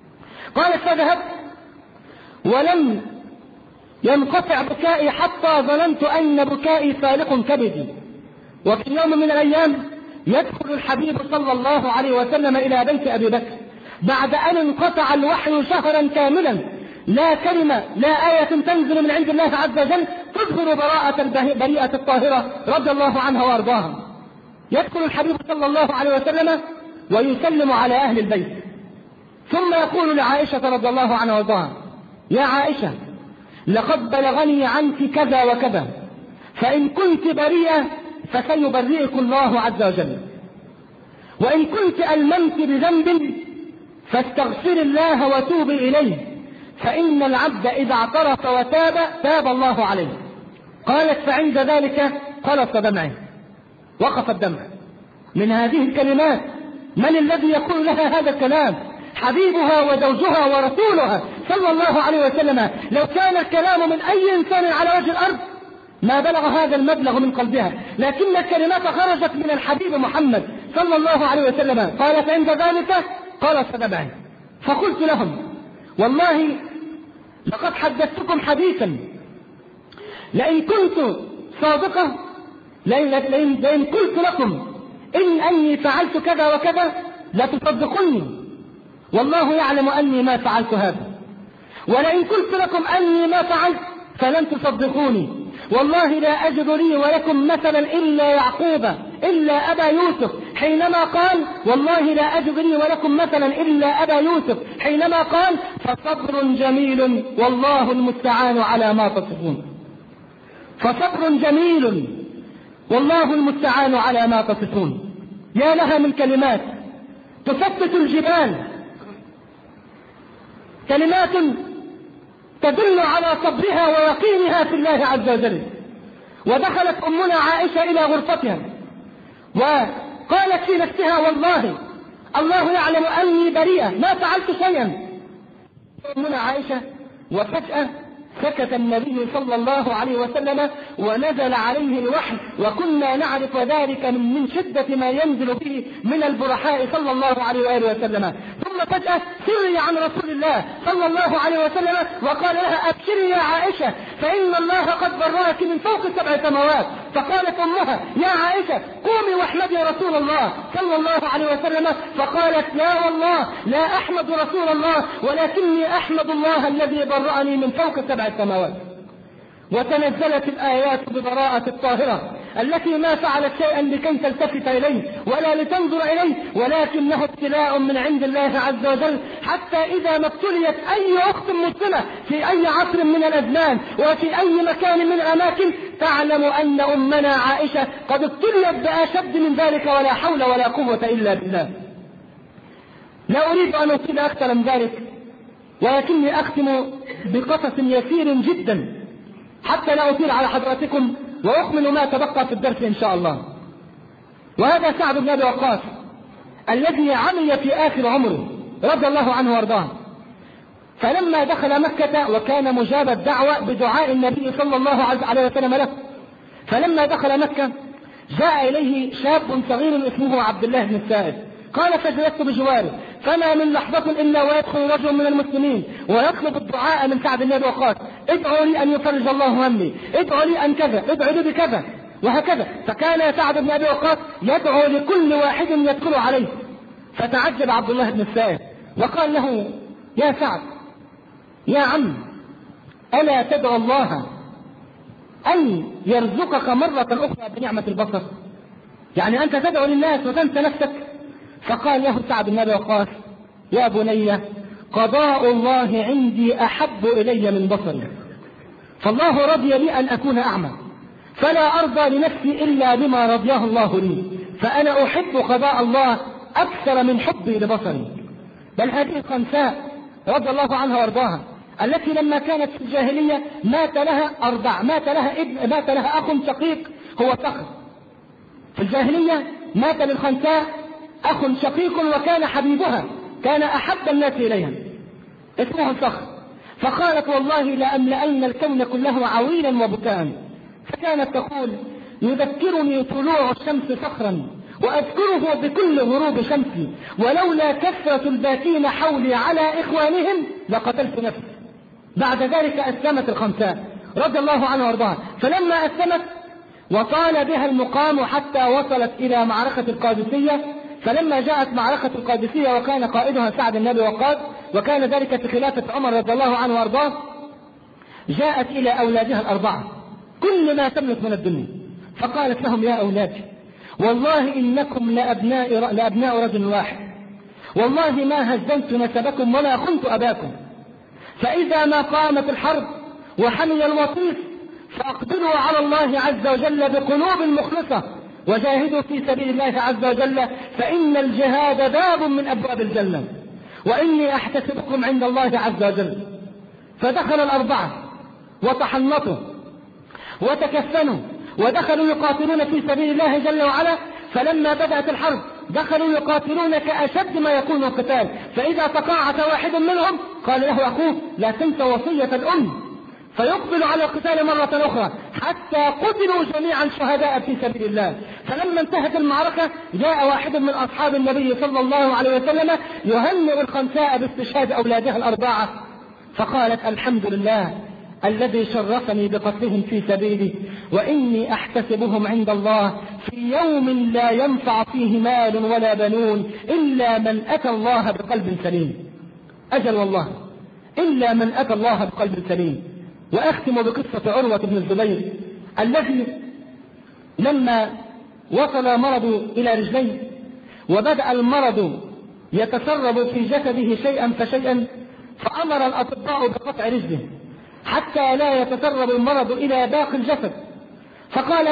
قالت فذهبت ولم ينقطع بكائي حتى ظننت أن بكائي فالق كبدي. وفي يوم من الأيام يدخل الحبيب صلى الله عليه وسلم إلى بيت أبي بكر بعد أن انقطع الوحي شهرا كاملا، لا كلمة لا آية تنزل من عند الله عز وجل تظهر براءة البريئة الطاهرة رضي الله عنها وأرضاها. يدخل الحبيب صلى الله عليه وسلم ويسلم على أهل البيت، ثم يقول لعائشة رضي الله عنها وأرضاها: يا عائشة، لقد بلغني عنك كذا وكذا، فإن كنت بريئة فسيبرئك الله عز وجل، وإن كنت ألممت بذنب فاستغفر الله وتوب إليه، فإن العبد إذا اعترف وتاب تاب الله عليه. قالت فعند ذلك قلص دمعه، وقف الدمع من هذه الكلمات. من الذي يقول لها هذا الكلام؟ حبيبها وزوجها ورسولها صلى الله عليه وسلم. لو كان الكلام من أي إنسان على وجه الأرض ما بلغ هذا المبلغ من قلبها، لكن الكلمات خرجت من الحبيب محمد صلى الله عليه وسلم. قالت عند ذلك قلص دمعه. فقلت لهم: والله لقد حدثتكم حديثا لئن كنت صادقة لئن, لئن, لئن قلت لكم إن أني فعلت كذا وكذا لا تصدقوني، والله يعلم أني ما فعلت هذا، ولئن قلت لكم أني ما فعلت فلن تصدقوني، والله لا أجد لي ولكم مثلا إلا يعقوب إلا أبا يوسف حينما قال والله لا أجد لي ولكم مثلا إلا أبا يوسف حينما قال فصبر جميل والله المستعان على ما تصفون. فصبر جميل والله المستعان على ما تصفون. يا لها من كلمات تثبت الجبال، كلمات تدل على صبرها ويقينها في الله عز وجل. ودخلت أمنا عائشة إلى غرفتها وقالت في نفسها: والله الله يعلم أني بريئة ما فعلت شيئا. أمنا عائشة وفجأة سكت النبي صلى الله عليه وسلم ونزل عليه الوحي، وكنا نعرف ذلك من شدة ما ينزل به من البرحاء صلى الله عليه وآله وسلم. ثم فجأة سري عن رسول الله صلى الله عليه وسلم وقال لها: أبشري يا عائشة فإن الله قد برأك من فوق سبع سماوات. فقالت أمها: يا عائشة قومي واحمدي رسول الله صلى الله عليه وسلم. فقالت: لا والله لا أحمد رسول الله ولكني أحمد الله الذي برأني من فوق سبع السماوات. وتنزلت الآيات ببراءة الطاهرة التي ما فعلت شيئا لكي تلتفت إليه ولا لتنظر إليه، ولكنه ابتلاء من عند الله عز وجل، حتى إذا ما ابتليت أي أخت مسلمة في أي عصر من الأزمان وفي أي مكان من الأماكن تعلم أن أمنا عائشة قد ابتليت بأشد من ذلك، ولا حول ولا قوة إلا بالله. لا أريد أن أطيل أكثر من ذلك، ولكني أختم بقصص يسير جدا حتى لا أطيل على حضراتكم وأكمل ما تبقى في الدرس إن شاء الله. وهذا سعد بن أبي وقاص الذي عمي في آخر عمره رضي الله عنه وارضاه. فلما دخل مكة وكان مجاب الدعوة بدعاء النبي صلى الله عليه وسلم له، فلما دخل مكة جاء إليه شاب صغير اسمه عبد الله بن السائب. قال: فجلست بجواره، فما من لحظة إلا ويدخل رجل من المسلمين ويطلب الدعاء من سعد بن أبي وقاص: ادعوا لي أن يفرج الله همي، ادعوا لي أن كذا، ادعوا لي بكذا، وهكذا. فكان سعد بن أبي وقاص يدعو لكل واحد يدخل عليه. فتعجب عبد الله بن السائب وقال له: يا سعد يا عم، ألا تدعو الله أن يرزقك مرة أخرى بنعمة البصر؟ يعني أنت تدعو للناس وتنسى نفسك. فقال له سعد بن أبي وقاص: يا بني، قضاء الله عندي أحب إلي من بصري، فالله رضي لي أن أكون أعمى، فلا أرضى لنفسي إلا بما رضيه الله لي، فأنا أحب قضاء الله أكثر من حبي لبصري. بل هذه الخنساء رضي الله عنها وارضاها التي لما كانت في الجاهلية مات لها أربع مات لها ابن مات لها أخ شقيق هو صخر. في الجاهلية مات للخنساء أخ شقيق وكان حبيبها، كان أحب الناس إليها، اسمه صخر. فقالت: والله لأملأن الكون كله عويلا وبكاء. فكانت تقول: يذكرني طلوع الشمس صخرا وأذكره بكل غروب شمسي، ولولا كثرة الباكين حولي على إخوانهم لقتلت نفسي. بعد ذلك أسلمت الخنساء رضي الله عنها وارضاها، فلما أسلمت وطال بها المقام حتى وصلت إلى معركة القادسية، فلما جاءت معركة القادسية وكان قائدها سعد بن أبي وقاص، وكان ذلك في خلافة عمر رضي الله عنه وارضاه، جاءت إلى أولادها الأربعة كل ما تملك من الدنيا، فقالت لهم: يا أولادي، والله إنكم لأبناء, لأبناء رجل واحد، والله ما هزمت نسبكم ولا خنت أباكم، فإذا ما قامت الحرب وحمي الوطيس فأقبلوا على الله عز وجل بقلوب مخلصة وجاهدوا في سبيل الله عز وجل، فإن الجهاد باب من أبواب الجنة، وإني أحتسبكم عند الله عز وجل. فدخل الأربعة وتحنطوا وتكفنوا ودخلوا يقاتلون في سبيل الله جل وعلا. فلما بدأت الحرب دخلوا يقاتلون كأشد ما يكون القتال، فإذا تقاعس واحد منهم قال له أخوه: لا تنسى وصية الأم، فيقبل على القتال مرة أخرى حتى قتلوا جميعا شهداء في سبيل الله. فلما انتهت المعركة جاء واحد من أصحاب النبي صلى الله عليه وسلم يهنئ الخنساء باستشهاد أولادها الأربعة، فقالت: الحمد لله الذي شرفني بقتلهم في سبيله، وإني أحتسبهم عند الله في يوم لا ينفع فيه مال ولا بنون إلا من أتى الله بقلب سليم. أجل والله، إلا من أتى الله بقلب سليم. وأختم بقصة عروة بن الزبير الذي لما وصل مرض إلى رجليه وبدأ المرض يتسرب في جسده شيئا فشيئا، فأمر الأطباء بقطع رجله حتى لا يتسرب المرض إلى باقي الجسد، فقال: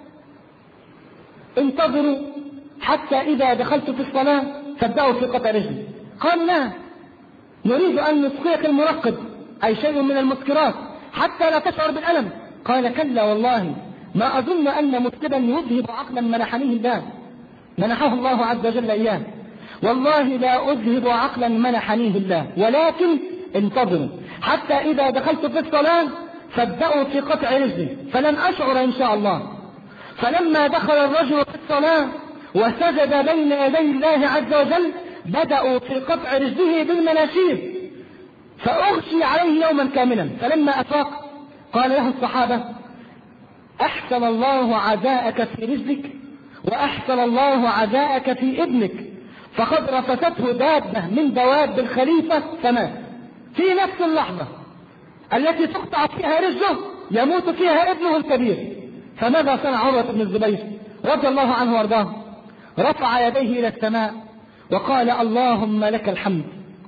انتظروا حتى إذا دخلت في الصلاة فابدأوا في قطع رجلي. قال: لا، نريد أن نسقيك المرقد، أي شيء من المسكرات، حتى لا تشعر بالألم. قال: كلا والله، ما أظن أن مسلما يذهب عقلا منحنيه الله منحه الله عز وجل إياه، والله لا أذهب عقلا منحنيه الله، ولكن انتظروا حتى إذا دخلت في الصلاة فابدأوا في قطع رجلي فلن أشعر إن شاء الله. فلما دخل الرجل في الصلاة وسجد بين يدي الله عز وجل بدأوا في قطع رجله بالمناشير، فأغشي عليه يوما كاملا. فلما أفاق قال له الصحابة: أحسن الله عزاءك في رجلك وأحسن الله عزاءك في ابنك، فقد رفسته دابة من دواب الخليفة فمات في نفس اللحظة التي تقطع فيها رجله يموت فيها ابنه الكبير. فماذا صنع عروة بن الزبير رضي الله عنه وارضاه؟ رفع يديه إلى السماء وقال: اللهم لك الحمد،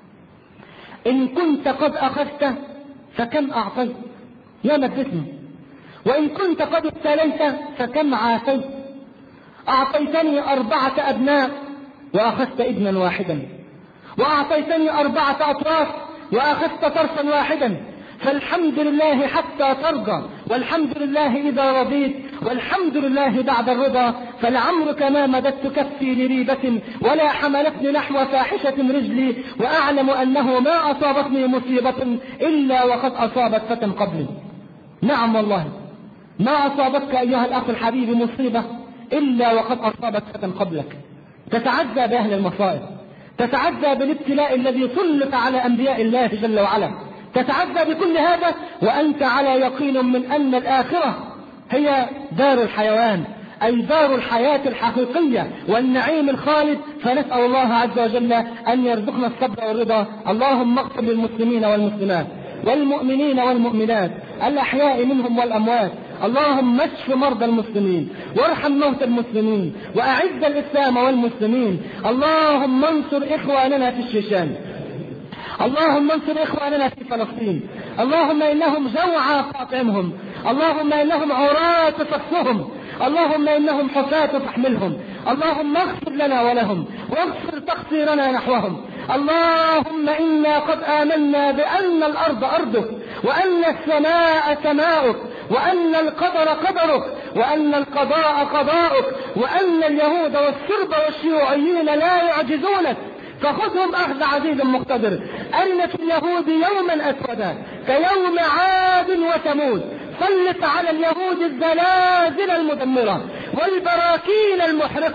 إن كنت قد أخذت فكم أعطيت يا مدتني، وإن كنت قد ابتليت فكم عافيت. أعطيتني أربعة أبناء وأخذت ابنا واحدا، وأعطيتني أربعة أطراف وأخذت طرفا واحدا، فالحمد لله حتى ترضى، والحمد لله إذا رضيت، والحمد لله بعد الرضا. فلعمرك ما مددت كفي لريبة ولا حملتني نحو فاحشة رجلي، وأعلم أنه ما أصابتني مصيبة إلا وقد أصابت فتى قبلي. نعم والله، ما أصابتك أيها الأخ الحبيب مصيبة إلا وقد أصابت فتى قبلك. تتعزى بأهل المصائب، تتعزى بالابتلاء الذي سلط على أنبياء الله جل وعلا، تتعزى بكل هذا وأنت على يقين من أن الآخرة هي دار الحيوان، أي دار الحياة الحقيقية والنعيم الخالد. فنسأل الله عز وجل أن يرزقنا الصبر والرضا. اللهم اغفر للمسلمين والمسلمات والمؤمنين والمؤمنات الأحياء منهم والأموات. اللهم اشف مرضى المسلمين وارحم موتى المسلمين وأعز الإسلام والمسلمين. اللهم انصر إخواننا في الشيشان، اللهم انصر إخواننا في فلسطين، اللهم إنهم جوعى فاطعمهم، اللهم إنهم عراة فاكسهم، اللهم إنهم حفاة فاحملهم، اللهم اغفر لنا ولهم واغفر تقصيرنا نحوهم. اللهم إنا قد آمنا بأن الأرض أرضك، وأن السماء سماؤك، وأن القدر قدرك، وأن القضاء قضاؤك، وأن اليهود والسرب والشيوعيين لا يعجزونك، فخذهم أخذ عزيز مقتدر. أرنا في اليهود يوما أسودا كيوم عاد وثمود، سلط على اليهود الزلازل المدمرة والبراكين المحرقة،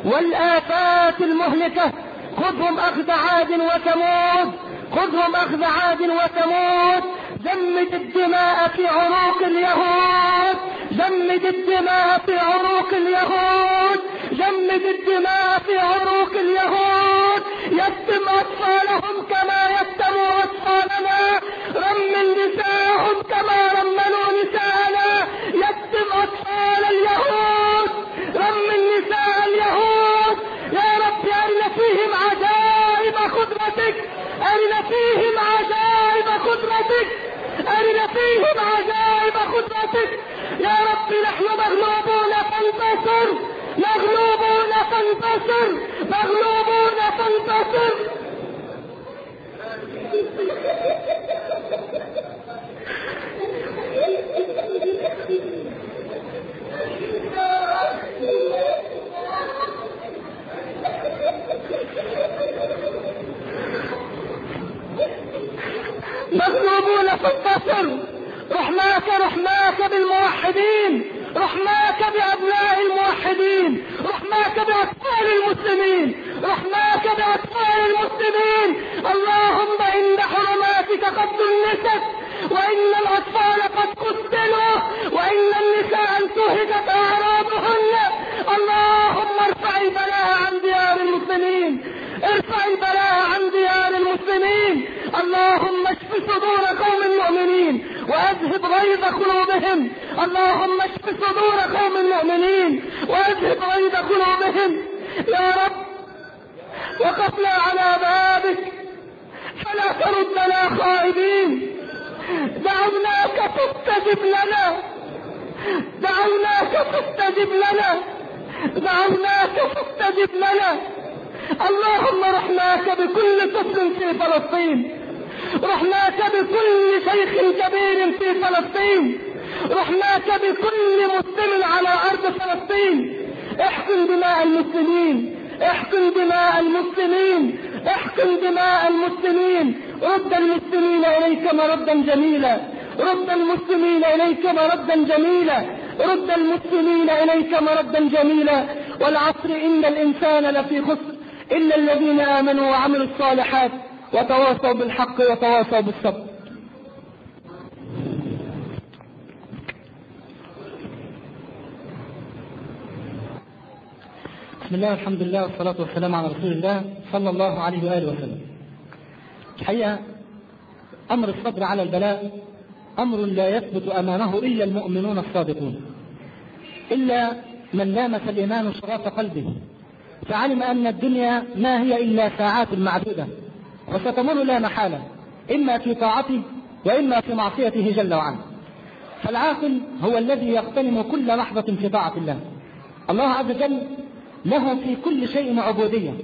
والآفات المهلكة. خذهم أخذ عاد وثمود، خذهم أخذ عاد وثمود. جمد الدماء في عروق اليهود، جمد الدماء في عروق اليهود، جمد الدماء في عروق اليهود. يتم أطفالهم كما يتموا أطفالنا، رمل نساءهم كما رملوا نساءنا. يتم أطفال اليهود، رمل نساء اليهود. يا رب أرنا فيهم عجائب قدرتك، أرنا فيهم عجائب قدرتك، أرنا فيهم عجائب قدرتك. يا رب نحن مغلوبون فانتصر، مغلوبون فانتصر، مغلوبون فانتصر. مغلوبون فانتصر. رحماك رحماك بالموحدين، رحماك بأبناء الموحدين، رحماك بأطفال المسلمين، رحماك بأطفال المسلمين. اللهم إن حرماتك قد دنست، وإن الأطفال قد قتلوا، وإن النساء انتهكت أعراضهن. اللهم ارفع البلاء عن ديار المسلمين، ارفع البلاء عن ديار المسلمين. اللهم اشف صدور قوم المؤمنين واذهب غيظ قلوبهم. اللهم اشف صدور قوم المؤمنين واذهب غيظ قلوبهم. يا رب وقفنا على بابك فلا تردنا خائبين. دعوناك فاستجب لنا، دعوناك فاستجب لنا، دعوناك فاستجب لنا. اللهم رحماك بكل طفل في فلسطين، رحماك بكل شيخ كبير في فلسطين، رحماك بكل مسلم على أرض فلسطين. احقن دماء المسلمين، احقن دماء المسلمين، احقن دماء المسلمين. رد المسلمين إليك مردا جميلا، رد المسلمين إليك مردا جميلا، رد المسلمين إليك مردا جميلا. والعصر إن الإنسان لفي خسر إلا الذين آمنوا وعملوا الصالحات وتواصوا بالحق وتواصوا بالصبر. بسم الله والحمد لله والصلاة والسلام على رسول الله صلى الله عليه وآله وسلم. الحقيقة أمر الصبر على البلاء أمر لا يثبت أمامه إلا المؤمنون الصادقون، إلا من لامس الإيمان شراف قلبه فعلم أن الدنيا ما هي إلا ساعات معدودة وستمر لا محالة، إما في طاعته وإما في معصيته جل وعلا. فالعاقل هو الذي يغتنم كل لحظة في طاعة الله. الله عز وجل له في كل شيء عبودية،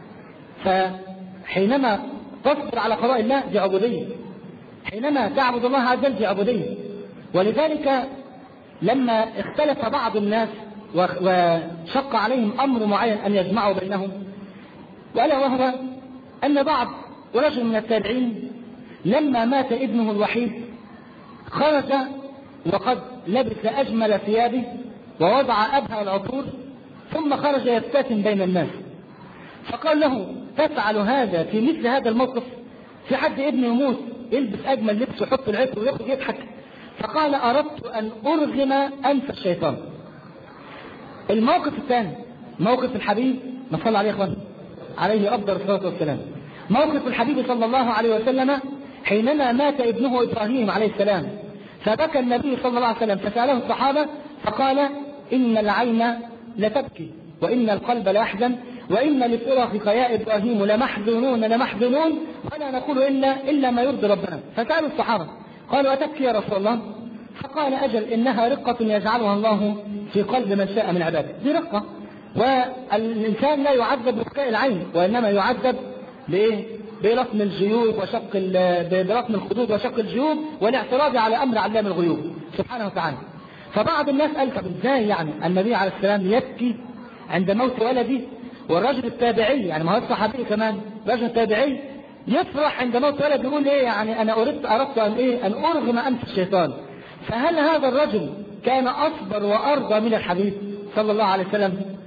فحينما تصبر على قضاء الله دي عبودية، حينما تعبد الله عز وجل دي عبودية. ولذلك لما اختلف بعض الناس وشق عليهم أمر معين أن يجمعوا بينهم، وألا وهو أن بعض ورجل من التابعين لما مات ابنه الوحيد خرج وقد لبس أجمل ثيابه ووضع أبهى العطور ثم خرج يفتتن بين الناس، فقال له تفعل هذا في مثل هذا الموقف؟ في حد ابنه يموت يلبس أجمل لبس ويحط العطر ويخرج يضحك؟ فقال أردت أن أرغم أنف الشيطان. الموقف الثاني موقف الحبيب ما صلى عليه اخوان عليه افضل الصلاه والسلام، موقف الحبيب صلى الله عليه وسلم حينما مات ابنه ابراهيم عليه السلام، فبكى النبي صلى الله عليه وسلم فساله الصحابه فقال ان العين لتبكي وان القلب ليحزن وان لفراقك يا ابراهيم لمحزونون لمحزونون ولا نقول الا الا ما يرضي ربنا. فسالوا الصحابه قالوا أتبكي يا رسول الله؟ فقال أجل إنها رقة يجعلها الله في قلب من شاء من عباده. دي رقة، والإنسان لا يعذب ببكاء العين وإنما يعذب بإيه؟ بلطم الجيوب وشق بلطم الخدود وشق الجيوب والاعتراض على أمر علام الغيوب سبحانه وتعالى. فبعض الناس قال طب ازاي يعني النبي عليه السلام يبكي عند موت ولدي، والرجل التابعي يعني ما هو الصحابي كمان رجل تابعي يفرح عند موت ولد، يقول ايه يعني انا اردت اردت ان ايه ان ارغم انف الشيطان. فهل هذا الرجل كان اصبر وارضى من الحبيب صلى الله عليه وسلم؟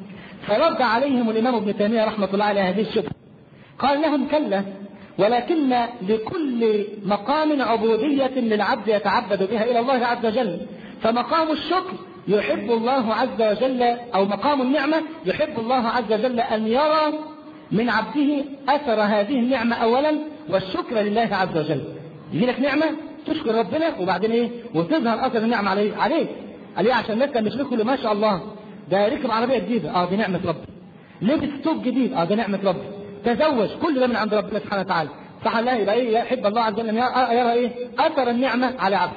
فرد عليهم الإمام ابن تيمية رحمة الله عليه هذه الشبهة، قال لهم كلا، ولكن لكل مقام عبودية للعبد يتعبد بها إلى الله عز وجل، فمقام الشكر يحب الله عز وجل، أو مقام النعمة يحب الله عز وجل أن يرى من عبده أثر هذه النعمة أولا، والشكر لله عز وجل. يجي لك نعمة تشكر ربنا، وبعدين إيه؟ وتظهر أثر النعمة عليه عليك عليه عشان الناس كان مشركوا له ما شاء الله ده ركب عربية جديدة، اه دي نعمة ربي. لبس ثوب جديد، اه ده نعمة ربي. تزوج، كل ده من عند ربنا سبحانه وتعالى. صح الله؟ يبقى ايه؟ يحب الله عز وجل ان يرى ايه؟ اثر النعمة على عبده.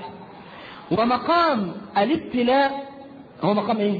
ومقام الابتلاء هو مقام ايه؟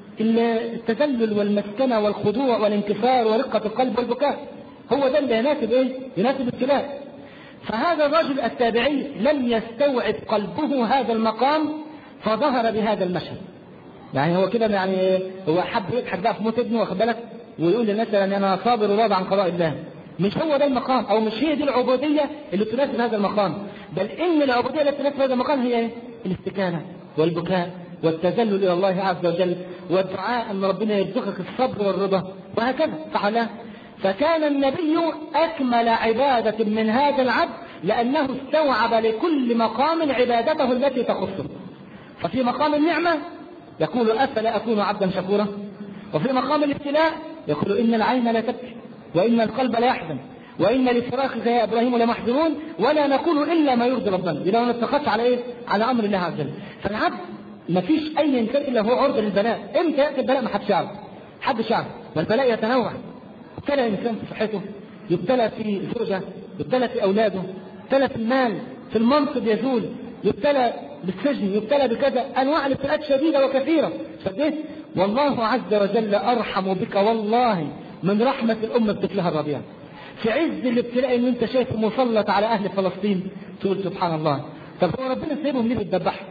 التذلل والمسكنة والخضوع والانكسار ورقة القلب والبكاء. هو ده اللي يناسب ايه؟ يناسب الابتلاء. فهذا الرجل التابعي لم يستوعب قلبه هذا المقام فظهر بهذا المشهد. يعني هو كده، يعني هو حب يضحك بقى في موت ابنه، واخد بالك، ويقول للناس يعني انا صابر وراضي عن قضاء الله. مش هو ده المقام، او مش هي دي العبوديه اللي تناسب هذا المقام، بل ان العبوديه التي تناسب هذا المقام هي ايه؟ الاستكانه والبكاء والتذلل الى الله عز وجل، والدعاء ان ربنا يرزقك الصبر والرضا، وهكذا. صح لا؟ فكان النبي اكمل عباده من هذا العبد، لانه استوعب لكل مقام عبادته التي تخصه. ففي مقام النعمه يقول افلا اكون عبدا شكورا، وفي مقام الابتلاء يقول ان العين لا تبكي وان القلب لا يحزن وان لفراقك يا ابراهيم لمحزنون ولا نقول الا ما يرضي ربنا، اذا ما نتقدش على ايه؟ على امر الله عز وجل. فالعبد ما فيش اي انسان الا هو عرضه للبلاء. امتى ياتي البلاء؟ ما حدش يعرف، حدش يعرف. والبلاء يتنوع. يبتلى انسان في صحته، يبتلى في زوجه، يبتلى في اولاده، يبتلى في المال، في المنصب يزول، يبتلى بالسجن، يبتلى بكذا. انواع الابتلاءات شديده وكثيره. شديد. والله عز وجل ارحم بك والله من رحمه الامه بطفلها الرضيع. في عز الابتلاء اللي انت شايفه مسلط على اهل فلسطين تقول سبحان الله. طب هو ربنا سايبهم ليه بيتذبحوا؟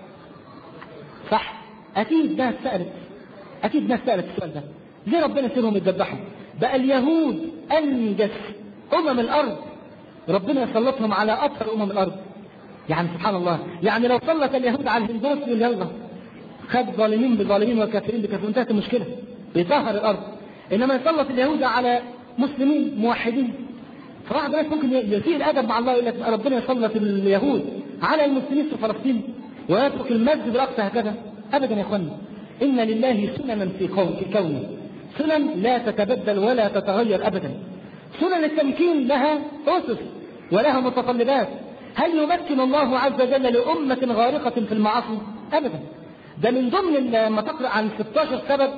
صح؟ اكيد ناس سالت، اكيد ناس سالت السؤال ده. ليه ربنا سايبهم يتذبحوا؟ بقى اليهود انجس امم الارض، ربنا يسلطهم على اكثر امم الارض. يعني سبحان الله، يعني لو سلط اليهود على الهندوس يقول يلا خد ظالمين بظالمين وكافرين بكافرين، انتهت المشكله، بيطهر الارض. انما يسلط اليهود على مسلمين موحدين، فواحد الناس ممكن يسيء الادب مع الله، يقول لك ربنا يسلط اليهود على المسلمين في فلسطين ويترك المسجد الاقصى هكذا. ابدا يا اخوانا، ان لله سننا في كونه، سنن لا تتبدل ولا تتغير ابدا. سنن التمكين لها اسس ولها متطلبات. هل يمكن الله عز وجل لأمة غارقة في المعاصي؟ أبدا. ده من ضمن لما تقرأ عن ستة عشر سبب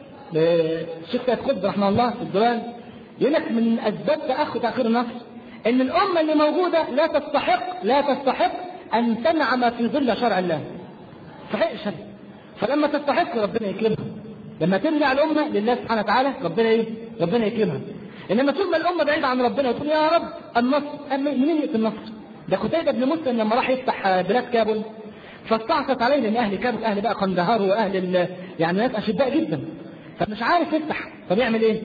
الشيخ سيد قطب رحمه الله في الديوان، يقول لك من أسباب تأخر تأخير النصر إن الأمة اللي موجودة لا تستحق لا تستحق أن تنعم في ظل شرع الله. تستحق شرع. فلما تستحق ربنا يكرمها. لما ترجع الأمة لله سبحانه وتعالى ربنا إيه؟ ربنا يكرمها. إنما طول ما الأمة بعيدة عن ربنا وتقول يا رب النصر، منين يأتي النصر؟ ده قتيبة بن مسلم لما راح يفتح بلاد كابل فاستعصت عليه، لان اهل كابل اهل بقى قندهار واهل يعني ناس اشداء جدا، فمش عارف يفتح، فبيعمل ايه؟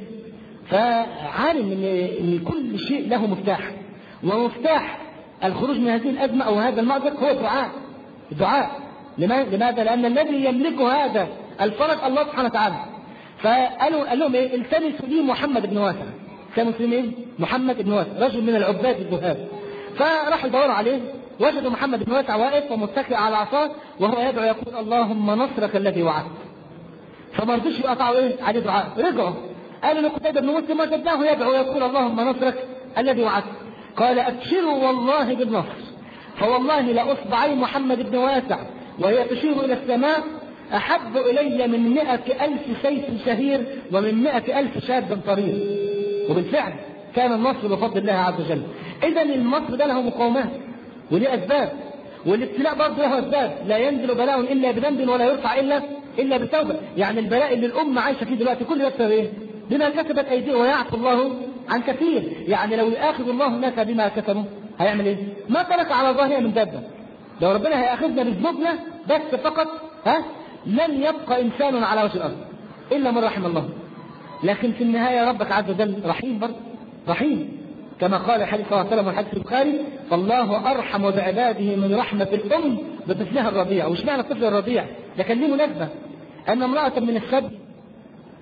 فعالم ان ان كل شيء له مفتاح، ومفتاح الخروج من هذه الازمه او هذا المأزق هو الدعاء. الدعاء لماذا؟ لان الذي يملك هذا الفرج الله سبحانه وتعالى. فقالوا قال لهم ايه؟ التمسوا لي محمد بن واسع. كانوا مسلمين محمد بن واسع رجل من العباد الزهاد. فراحوا يدوروا عليه، وجدوا محمد بن واسع واقف ومتكئ على عصاه وهو يدعو يقول اللهم نصرك الذي وعدت. فما رضوش يقطعوا ايه عليه دعاء، رجعوا قالوا لقتيبة بن مسلم وجدناه يدعو يقول اللهم نصرك الذي وعدت. قال ابشروا والله بالنصر، فوالله لاصبعي محمد بن واسع وهي تشير الى السماء احب الي من مئة الف سيف شهير ومن مئة الف شاب طريق. وبالفعل كان النصر بفضل الله عز وجل. اذا النصر ده له مقاومات وليه اسباب، والابتلاء برضه له اسباب. لا ينزل بلاء الا بذنب ولا يرفع الا الا بتوبه. يعني البلاء اللي الامه عايشه فيه دلوقتي كل ده بسبب ايه؟ بما كسبت ايديهم ويعفو الله عن كثير. يعني لو ياخذ الله الناس بما كسبوا هيعمل ايه؟ ما ترك على ظاهرها من دابه. لو ربنا هياخذنا بذنوبنا بس فقط ها لن يبقى انسان على وجه الارض الا من رحم الله. لكن في النهايه ربك عز وجل رحيم برضه، رحيم كما قال الحديث صلى الله عليه وسلم والحديث البخاري فالله ارحم بعباده من رحمه الام بطفلها الرضيع. وش معنى الطفل الرضيع؟ ده كان ليه مناسبه ان امراه من السبي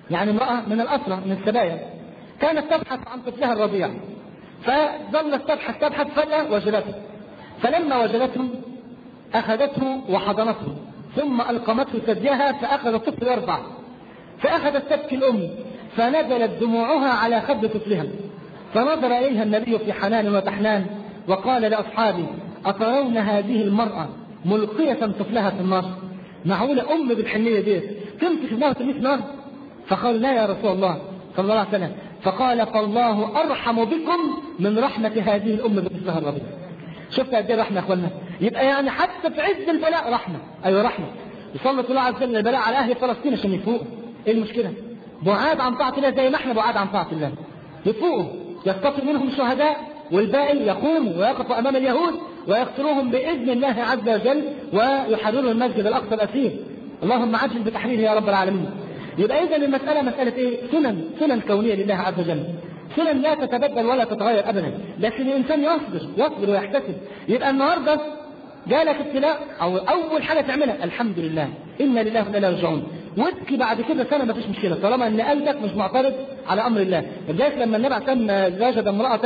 يعني امرأة من الأسرة من السبايا، كانت تبحث عن طفلها الرضيع، فظلت تبحث تبحث فجأة وجدته، فلما وجدته أخذته وحضنته ثم ألقمته ثديها، فأخذ الطفل يرضع، فأخذت تبكي الأم، فنزلت دموعها على خد طفلها، فنظر إليها النبي في حنان وتحنان وقال لأصحابه: أترون هذه المرأة ملقية طفلها في النار؟ معقولة أم بالحنية دي تمسك ابنها وترميه في النار؟ فقال: لا يا رسول الله صلى الله عليه وسلم. فقال: فالله أرحم بكم من رحمة هذه الأم بطفلها الرضيع. شفت قد ايه رحمة يا اخوانا؟ يبقى يعني حتى في عز البلاء رحمة، أيوة رحمة. يسلط الله عز وجل البلاء على أهل فلسطين عشان يفوقوا. إيه المشكلة؟ بعاد عن طاعة الله زي ما احنا بعاد عن طاعة الله، يفوقوا، يقتصر منهم الشهداء، والباقي يقوموا ويقفوا أمام اليهود ويقتلوهم بإذن الله عز وجل ويحرروا المسجد الأقصى الأسير. اللهم عجل بتحريره يا رب العالمين. يبقى إذن المسألة مسألة إيه؟ سنن سنن كونية لله عز وجل، سنن لا تتبدل ولا تتغير أبدا، لكن الإنسان يصبر يصبر ويحتسب. يبقى النهاردة جالك ابتلاء، أو أول حاجة تعملها الحمد لله، إنا لله وإنا إليه راجعون، وابكي بعد كده سنة ما فيش مشكلة طالما أن قلبك مش معترض على أمر الله. لذلك لما النبي عليه الصلاة والسلام وجد امرأة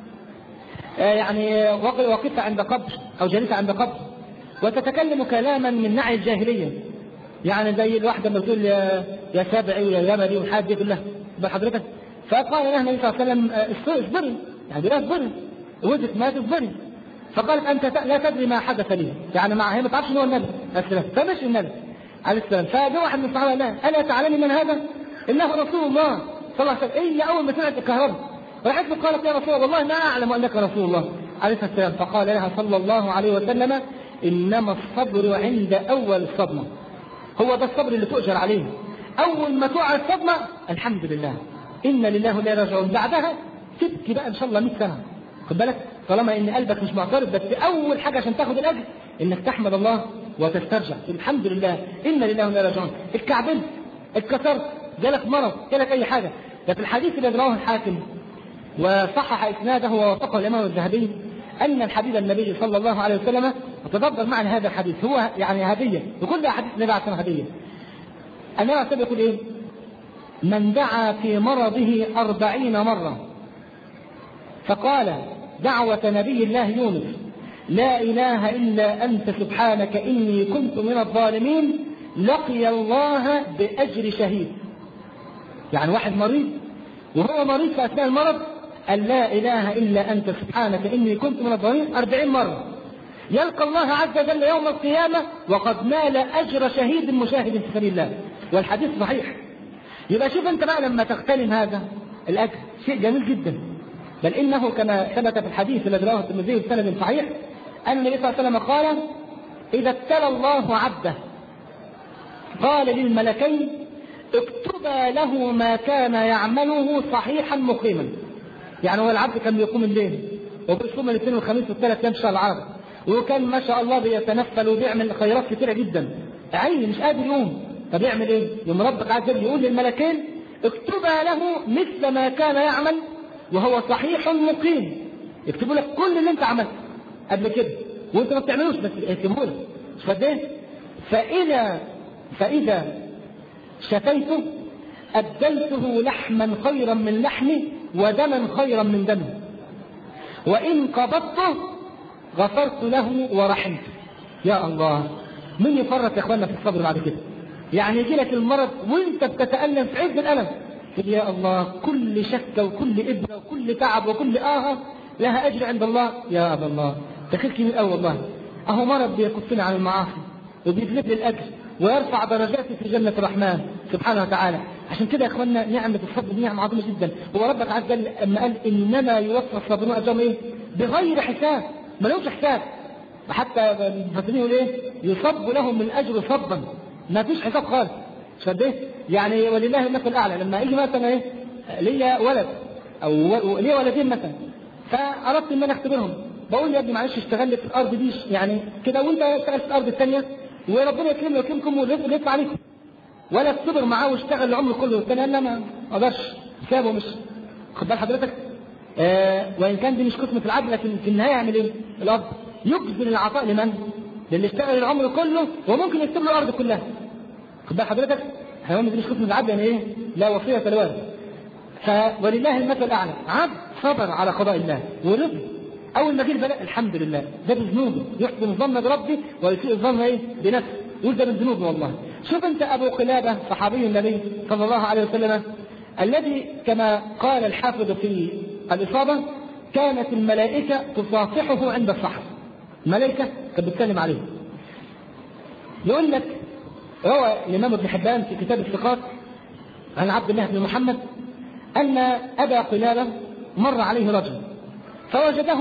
يعني وقفت عند قبر أو جلسة عند قبر وتتكلم كلاما من نعي الجاهلية، يعني زي الواحدة ما تقول يا يا سابعي ويا يمني والحاجات دي كلها بحضرتك. فقال لها النبي صلى الله عليه وسلم: اصبري، يعني لا اصبري، وجدت ما تصبري. فقالت: أنت لا تدري ما حدث لي، يعني مع هي ما تعرفش إن هو النبي السلام، فمش النبي عليه السلام. فجاء واحد من الصحابة: لا ألا تعلمي من هذا؟ إنه رسول الله صلى الله عليه وسلم. إيه أول ما سمعت الكهرباء راحت له قالت: يا رسول الله والله ما أعلم أنك رسول الله عليه السلام. فقال لها صلى الله عليه وسلم: إنما الصبر عند أول الصدمة. هو ده الصبر اللي تؤجر عليه، أول ما تقع الصدمة الحمد لله إنا لله وإنا إليه راجعون، بعدها تبكي بقى إن شاء الله مئة سنة. خد بالك طالما إن قلبك مش معترض، بس أول حاجة عشان تاخد الأجر إنك تحمد الله وتسترجع الحمد لله إنا لله وإنا إليه راجعون. الكعبين اتكسرت، جالك مرض، جالك أي حاجة. ده في الحديث اللي رواه الحاكم وصحح إسناده ووثقه الإمام الذهبي أن الحبيب النبي صلى الله عليه وسلم، وتدبر معنا هذا الحديث، هو يعني هدية وكل حديث النبي عليه الصلاة والسلام هدية. النبي عليه الصلاة والسلام يقول إيه؟ من دعا في مرضه أربعين مرة فقال دعوة نبي الله يونس: لا إله إلا أنت سبحانك إني كنت من الظالمين، لقي الله بأجر شهيد. يعني واحد مريض وهو مريض في أثناء المرض قال لا إله إلا أنت سبحانك إني كنت من الظالمين أربعين مرة، يلقى الله عز وجل يوم القيامة وقد نال أجر شهيد مشاهد في سبيل الله، والحديث صحيح. يبقى شوف أنت بقى لما تغتنم هذا الأجر شيء جميل جدا. بل إنه كما ثبت في الحديث الذي رواه الترمذي بسند صحيح أن النبي صلى الله عليه وسلم قال: إذا ابتلى الله عبده قال للملكين: اكتبا له ما كان يعمله صحيحا مقيما. يعني هو العبد كان بيقوم الليل وبيصوم الاثنين والخميس والثلاث ايام شهر العرب، وكان ما شاء الله بيتنفل وبيعمل خيرات كثيره جدا، عيني مش قادر يقوم، طب يعمل ايه؟ يوم ربك عز وجل يقول للملكين: اكتبا له مثل ما كان يعمل وهو صحيح مقيم. يكتبوا لك كل اللي انت عملته قبل كده وانت ما بتعملوش، بس يكتبوا لك مش قد ايه؟ فاذا فاذا شفيته أبدلته لحما خيرا من لحمه ودما خيرا من دمه، وإن قبضته غفرت له ورحمته. يا الله، من يفرط يا اخوانا في الصبر بعد كده؟ يعني يجي لك المرض وانت بتتألم في عز الألم، يا الله كل شكة وكل إبرة وكل تعب وكل آهة لها أجر عند الله. يا أبا الله تخيلك من الأول والله، أهو مرض بيكفنا عن المعاصي وبيجلب لي الأجر ويرفع درجاتي في جنة الرحمن سبحانه وتعالى. عشان كده يا اخوانا نعمة الصبر دي نعمة عظيمة جدا. هو ربك عز وجل لما قال إنما يوفى الصابرون أجرهم إيه؟ بغير حساب، ما لهمش حساب. حتى المفسرين يقول إيه؟ يصب لهم من أجر صبا، ما فيش حساب خالص. مش قد إيه؟ يعني ولله المثل الأعلى. لما يجي مثلا إيه؟ ليا ولد أو ليا ولدين مثلا، فأردت إن أنا أختبرهم، بقول يا ابني معلش اشتغل لي في الأرض دي يعني كده، وأنت اشتغل في الأرض الثانية وربنا يكرمني ويكرمكم والرزق يطلع عليكم، ولا تصبر معاه واشتغل العمر كله. والثاني قال لا ما اقدرش، سابه مش خد بال حضرتك. آه وان كان دي مش قسمه العدل، لكن في النهايه يعمل ايه؟ الاب يجزل العطاء لمن؟ للي اشتغل العمر كله وممكن يكتب له الارض كلها. خد بال حضرتك، هيقول دي مش قسمه العدل، يعني ايه؟ لا وصية لوارث. ولله المثل الأعلى، عبد صبر على قضاء الله ورضي، أول ما جه البلاء الحمد لله، ده بذنوبه يحسن الظن بربه ويسيء الظن إيه بنفسه، يقول ده من ذنوبه والله. شوف أنت أبو قلابة صحابي النبي صلى الله عليه وسلم الذي كما قال الحافظ في الإصابة كانت الملائكة تصافحه عند الصحر، الملائكة كانت بتسلم عليه. يقول لك روى الإمام ابن حبان في كتاب الثقات عن عبد الله بن محمد أن أبا قلابة مر عليه رجل فوجده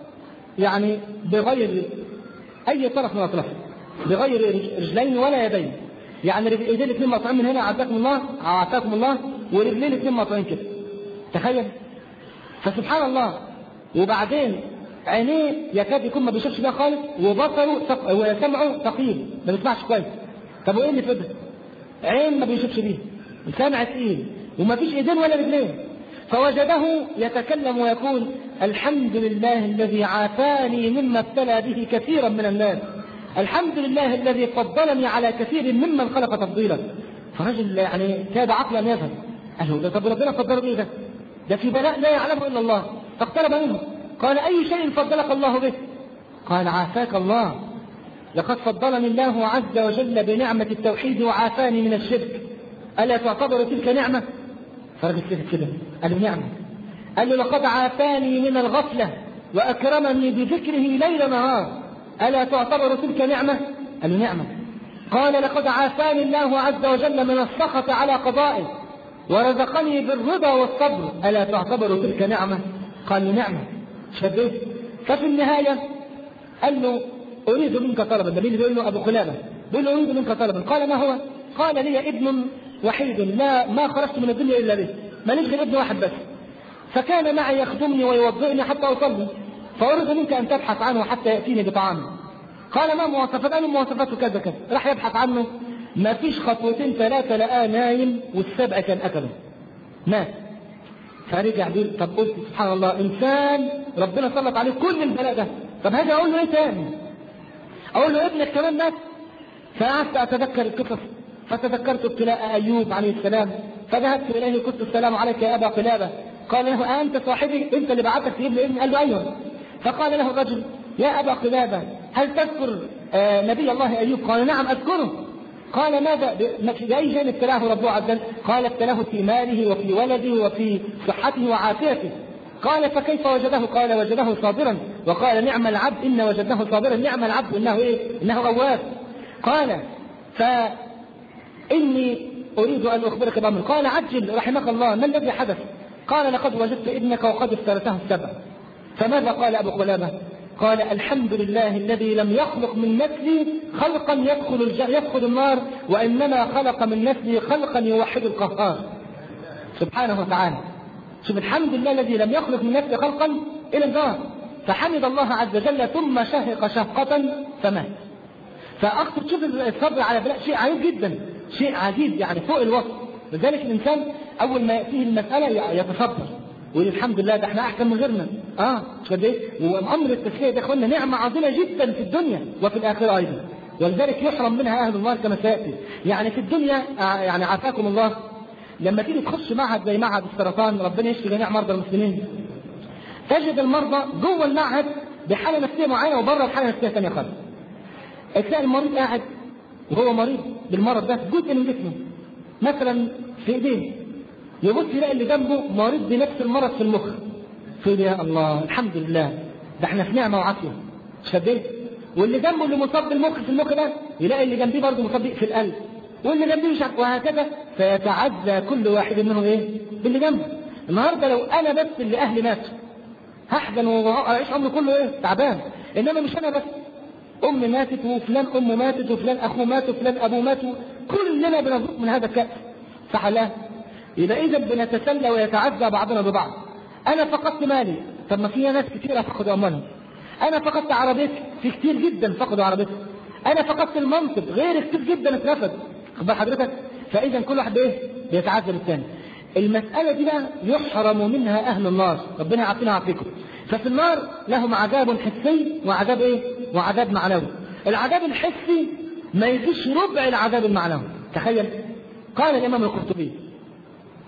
يعني بغير أي طرف من الأطراف، بغير رجلين ولا يدين، يعني ايديه الاثنين مقطوعين من هنا عافاكم الله عافاكم الله، ورجليه الاثنين مقطوعين كده، تخيل. فسبحان الله، وبعدين عينيه يكاد يكون ما بيشوفش بيها خالص، وبصره وسمعه ثقيل ما بيسمعش كويس. طب وايه اللي في ده؟ عين ما بيشوفش بيها، سمع تقيل، وما فيش ايدين ولا رجلين. فوجده يتكلم ويقول الحمد لله الذي عافاني مما ابتلى به كثيرا من الناس، الحمد لله الذي فضلني على كثير ممن خلق تفضيلا. فرجل يعني كاد عقلا يفهم، قال له طب ربنا فضله بايه ده؟ ده في بلاء لا يعلمه الا الله. فاقترب منه قال اي شيء فضلك الله به؟ قال عافاك الله، لقد فضلني الله عز وجل بنعمة التوحيد وعافاني من الشرك، ألا تعتبر تلك نعمة؟ فرجل سكت كده قال له نعمة. قال له لقد عافاني من الغفلة وأكرمني بذكره ليل نهار، ألا تعتبر تلك نعمة؟ قال له نعمة. قال لقد عافاني الله عز وجل من السخط على قضائه ورزقني بالرضا والصبر، ألا تعتبر تلك نعمة؟ قال له نعمة. شبه. ففي النهاية قال له أريد منك طلبا، النبي بيقول له أبو قلابة بيقول له أريد منك طلبا. قال ما هو؟ قال لي ابن وحيد لا ما خرجت من الدنيا إلا به، ماليش غير ابن واحد بس، فكان معي يخدمني ويوضئني حتى أصلي، فأريد منك أن تبحث عنه حتى يأتيني بطعامه. قال ما مواصفات؟ قال مواصفاته كذا كذا. راح يبحث عنه، ما فيش خطوتين ثلاثة لقاه نايم والسبع كان أكله مات. فرجع بيقول طب قلت سبحان الله، إنسان ربنا سلط عليه كل البلاء ده، طب هذا أقول له إيه تاني؟ أقول له ابنك كمان مات؟ فقعدت أتذكر القصص، فتذكرت ابتلاء أيوب عليه السلام، فذهبت إليه قلت السلام عليك يا أبا قلابة. قال له أنت صاحبي؟ أنت اللي بعثك تجيب لي ابني؟ قال له أيوه. فقال له الرجل يا أبا قلابة هل تذكر آه نبي الله أيوب؟ قال نعم أذكره. قال ماذا بأي شيء ابتلاه ربه عز وجل؟ قال ابتلاه في ماله وفي ولده وفي صحته وعافيته. قال فكيف وجده؟ قال وجده صابرا، وقال نعم العبد إن وجدناه صابرا، نعم العبد إنه إيه؟ إنه أواب. قال فإني أريد أن أخبرك بأمر. قال عجل رحمك الله، ما الذي حدث؟ قال لقد وجدت ابنك وقد افترسه السبع. فماذا قال أبو قلابة؟ قال الحمد لله الذي لم يخلق من نسلي خلقا يدخل, يدخل النار، وإنما خلق من نسلي خلقا يوحد القهار سبحانه وتعالى. شوف الحمد لله الذي لم يخلق من نسلي خلقا إلى النار، فحمد الله عز وجل ثم شهق شهقة فمات. فأقصد شوف الصبر على بلاء شيء عجيب جدا، شيء عجيب يعني فوق الوصف. لذلك الإنسان أول ما يأتيه المسألة يتصبر ويقول الحمد لله ده احنا أحسن من غيرنا. اه مش قد ايه؟ وأمر التسلية ده اخوانا نعمة عظيمة جدا في الدنيا وفي الآخرة أيضا، ولذلك يحرم منها أهل النار كما سيأتي. يعني في الدنيا يعني عافاكم الله، لما تيجي تخش معهد زي معهد السرطان، ربنا يشفي جميع مرضى المسلمين، تجد المرضى جوه المعهد بحالة نفسية معينة وبره بحالة نفسية ثانية خالص. تلاقي المريض قاعد وهو مريض بالمرض ده جزء من جسمه مثلا في ايديه، يبص يلاقي اللي جنبه مريض بنفس المرض في المخ، فيقول يا الله الحمد لله ده احنا في نعمه وعافيه شديد. واللي جنبه اللي مصاب بالمخ في المخ ده يلاقي اللي جنبيه برضه مصاب في القلب، واللي جنبيه مش عارف، وهكذا فيتعزى كل واحد منهم ايه باللي جنبه. النهارده لو انا بس اللي اهلي ماتوا هحزن واعيش عمري كله ايه تعبان، انما مش انا بس، أم ماتت وفلان أم ماتت وفلان أخوه مات وفلان أبوه مات، كلنا بنذوق من هذا الكأس، صح لا؟ إذا إذا بنتسلى ويتعزى بعضنا ببعض. أنا فقدت مالي، طب ما في ناس كثيرة فقدوا أموالهم. أنا فقدت عربيتي، في كثير جدا فقدوا عربيتهم. أنا فقدت المنصب، غير كثير جدا اترفض، خد بال حضرتك؟ فإذا كل واحد إيه؟ بيتعزى بالثاني. المسألة دي بقى يحرم منها أهل النار، ربنا يعافينا ويعافيكم. ففي النار لهم عذاب حسي وعذاب ايه؟ وعذاب معنوي. العذاب الحسي ما يجيش ربع العذاب المعنوي، تخيل. قال الامام القرطبي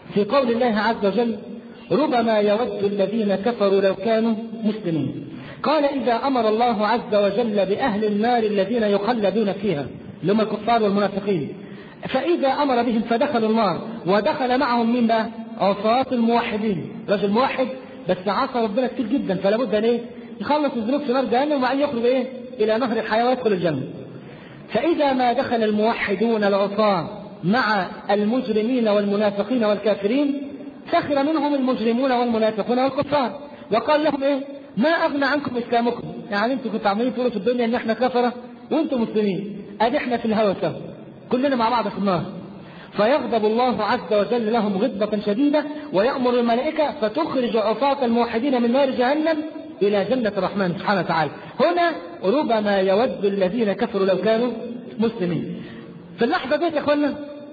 في قول الله عز وجل ربما يود الذين كفروا لو كانوا مسلمين. قال إذا أمر الله عز وجل بأهل النار الذين يخلدون فيها اللي هم الكفار والمنافقين، فإذا أمر بهم فدخلوا النار ودخل معهم مين بقى؟ عصاة الموحدين. رجل موحد بس عصى ربنا كتير جدا، فلا بد ان ايه؟ يخلص الذنوب في نار جهنم وبعدين يخرج ايه؟ الى نهر الحياه ويدخل الجنه. فاذا ما دخل الموحدون العصاة مع المجرمين والمنافقين والكافرين سخر منهم المجرمون والمنافقون والكفار وقال لهم ايه؟ ما اغنى عنكم اسلامكم، يعني انتم كنتوا عمالين تقولوا في الدنيا ان احنا كفره وانتم مسلمين، ادي احنا في الهوى سوا كلنا مع بعض في النار. فيغضب الله عز وجل لهم غضبة شديدة ويأمر الملائكة فتخرج عصاة الموحدين من نار جهنم إلى جنة الرحمن سبحانه وتعالى. هنا ربما يود الذين كفروا لو كانوا مسلمين. في اللحظة دي يا اخوانا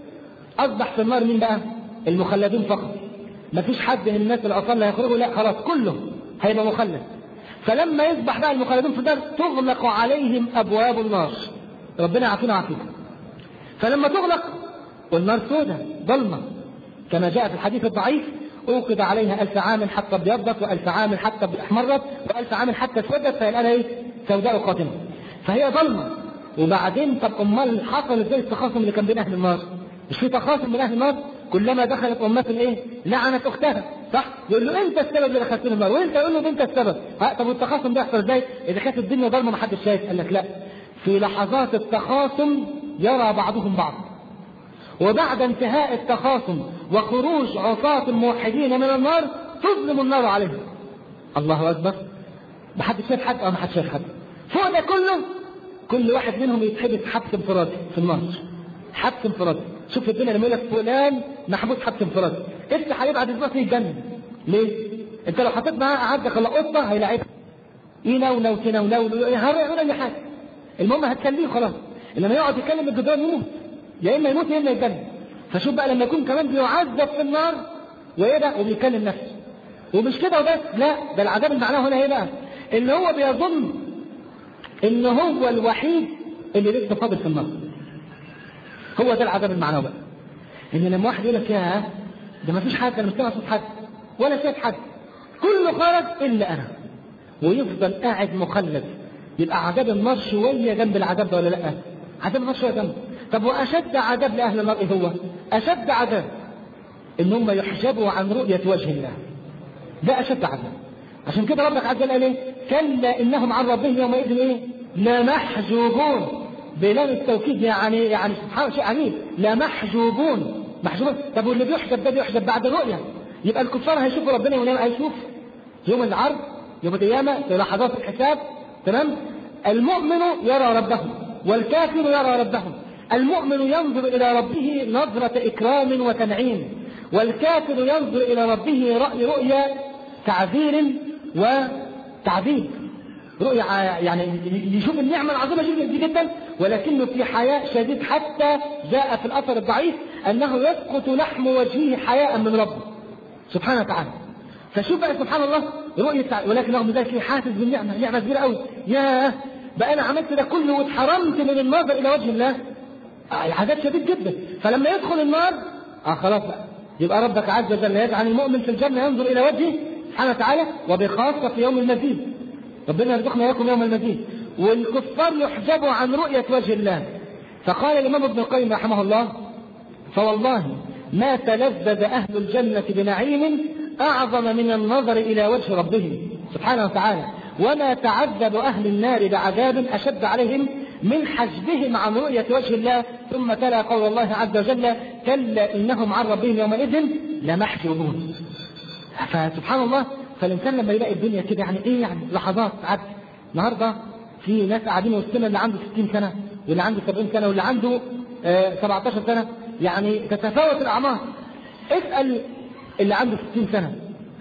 أصبح في النار مين بقى؟ المخلدون فقط. ما فيش حد من الناس اللي أصلا هيخرجوا، لا خلاص كله هيبقى مخلد. فلما يصبح بقى المخلدون في النار تغلق عليهم أبواب النار. ربنا يعافينا ويعافيكم. فلما تغلق والنار سوداء ظلمة كما جاء في الحديث الضعيف أوقد عليها ألف عام حتى ابيضت وألف عام حتى احمرت وألف عام حتى اسودت فهي الآن ايه؟ سوداء قاتمة. فهي ظلمة. وبعدين طب أمال حصل ازاي التخاصم اللي كان بين أهل النار؟ مش في تخاصم بين أهل النار؟ كلما دخلت أمة ايه؟ لعنت أختها، صح؟ يقول له أنت السبب اللي دخلت النار، وأنت يقول له أنت السبب. طب والتخاصم ده يحصل ازاي؟ إذا كانت الدنيا ظلمة ما حدش شايف. قال لك لا، في لحظات التخاصم يرى بعضهم بعض، وبعد انتهاء التخاصم وخروج عصاة الموحدين من النار تظلم النار عليهم. الله أكبر. ما حد شايف حد أو ما حد شايف حد. فوق ده كله كل واحد منهم يتحبس حبس انفرادي في النار. حبس انفرادي. شوف الدنيا لما يقول لك فلان محبوس حبس انفرادي، افتح عليه بعد اسبوع يتجنن. ليه؟ انت لو حطيت معاه قعدك ولا قطه هيلاعبك. ينونو تنونو يهرب اي حاجه. المهم هتخليه خلاص. لما يقعد يتكلم الجدران يموت. يا اما يموت يا اما يتجنن. فشوف بقى لما يكون كمان بيعذب في النار وايه ده وبيكلم نفسه. ومش كده وبس، لا ده العذاب المعناه هنا ايه بقى؟ ان هو بيظن ان هو الوحيد اللي لسه فاضل في النار. هو ده العذاب المعنوي بقى. ان لما واحد يقول لك يا ده ما فيش حد، انا مش سامع صوت حد ولا شايف حد، كله خرج الا انا، ويفضل قاعد مخلد. يبقى عذاب النار شويه جنب العذاب ده ولا لا؟ عذاب النار شويه جنب. طب واشد عذاب لاهل النار ايه هو؟ اشد عذاب ان هم يحجبوا عن رؤيه وجه الله. ده اشد عذاب. عشان كده ربك عز وجل قال ايه؟ كلا انهم عن ربهم يومئذ ايه؟ لمحجوبون. بلام التوكيد يعني يعني سبحان الله شيء عجيب. لمحجوبون. محجوبون. طب واللي بيحجب ده بيحجب بعد الرؤيه. يبقى الكفار هيشوفوا ربنا يوم هيشوف يوم العرض يوم القيامه في لحظات الحساب. تمام؟ المؤمن يرى ربه والكافر يرى ربه. المؤمن ينظر الى ربه نظره اكرام وتنعيم، والكافر ينظر الى ربه رأي رؤيا تعذير وتعذيب. رؤيا يعني يشوف النعمه العظيمه جدا جدا، ولكنه في حياء شديد، حتى جاء في الاثر الضعيف انه يسقط لحم وجهه حياء من ربه سبحانه وتعالى. فشوف بقى سبحان الله رؤيه، ولكن رغم ذلك حاسس بالنعمه، نعمه كبيره قوي. ياه بقى انا عملت ده كله واتحرمت من النظر الى وجه الله. العذاب شديد جدا. فلما يدخل النار اه خلاص بقى يبقى ربك عز وجل يجعل المؤمن في الجنه ينظر الى وجهه سبحانه وتعالى، وبخاصه في يوم المزيد. ربنا يرزقنا اياكم يوم المزيد. والكفار يحجبوا عن رؤيه وجه الله. فقال الامام ابن القيم رحمه الله: فوالله ما تلذذ اهل الجنه بنعيم اعظم من النظر الى وجه ربهم سبحانه وتعالى، وما تعذب اهل النار بعذاب اشد عليهم من حجبهم عن رؤيه وجه الله. ثم تلا قول الله عز وجل: كلا انهم عن ربهم يومئذ لمحجوبون. فسبحان الله. فالإنسان لما يلاقي الدنيا كده يعني إيه يعني لحظات عد. النهارده في ناس قاعدين وسطنا اللي عنده ستين سنة واللي عنده سبعين سنة واللي عنده آه سبعتاشر سنة، يعني تتفاوت الأعمار. اسأل اللي عنده ستين سنة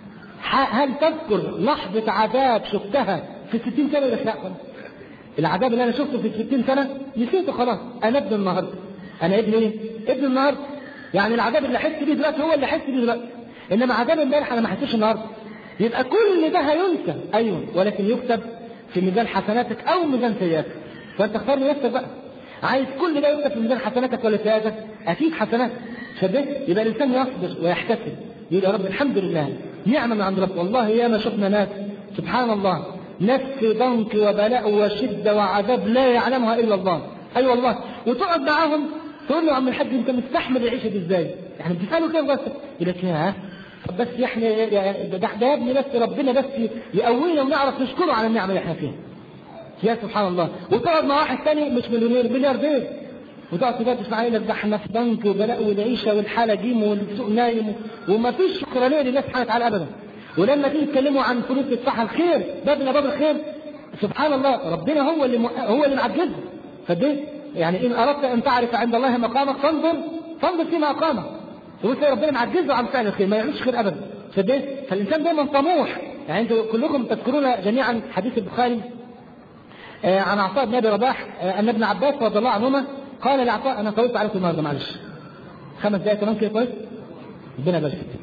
هل تذكر لحظة عذاب شفتها في الستين سنة ولا لا؟ العذاب اللي أنا شفته في الستين سنة نسيته خلاص. أنا ابن النهارده. أنا ابن إيه؟ ابن النهارده. يعني العذاب اللي أحس بيه دلوقتي هو اللي أحس بيه دلوقتي. إنما عذاب امبارح أنا ما حسيتش النهارده. يبقى كل ده هينسى، ايوه، ولكن يكتب في ميزان حسناتك او ميزان سيئاتك. فانت اختار لنفسك بقى. عايز كل ده يكتب في ميزان حسناتك ولا سيئاتك؟ اكيد حسنات. شبه يبقى الانسان يصبر ويحتسب، يقول يا رب الحمد لله نعمه من عند رب. والله يا ما شفنا ناس سبحان الله، ناس في ضنك وبلاء وشده وعذاب لا يعلمها الا الله. اي أيوة والله. وتقعد معاهم تقول له يا عم الحاج انت مستحمل العيشه دي ازاي؟ يعني بتساله كده بس يقول لك يا طب بس احنا ده ده يا ابني بس ربنا بس يقوينا ونعرف نشكره على النعمه اللي احنا فيها. يا سبحان الله. وتقعد مع واحد ثاني مش مليونير ملياردير، وتقعد تفتش معاه يقول لك ده احنا في بنك وبلاء والعيشه والحاله جيم والسوق نايم وما فيش شكرانيه لله سبحانه وتعالى ابدا. ولما تيجي تكلموا عن فلوس تدفعها الخير بابنا باب الخير سبحان الله ربنا هو اللي م... هو اللي معجزه. فدي يعني ان اردت ان تعرف عند الله مقامك فانظر فانظر في مقامك. وتلاقي ربنا معجزه عن فعل الخير، ما يعملش خير ابدا. فدي فالانسان دايما طموح. يعني انتم كلكم تذكرون جميعا حديث البخاري آه عن عطاء بن ابي رباح آه ان ابن عباس رضي الله عنهما قال لعطاء انا طولت عليكم النهارده معلش خمس دقائق كمان كده كويس ربنا يبارك فيك.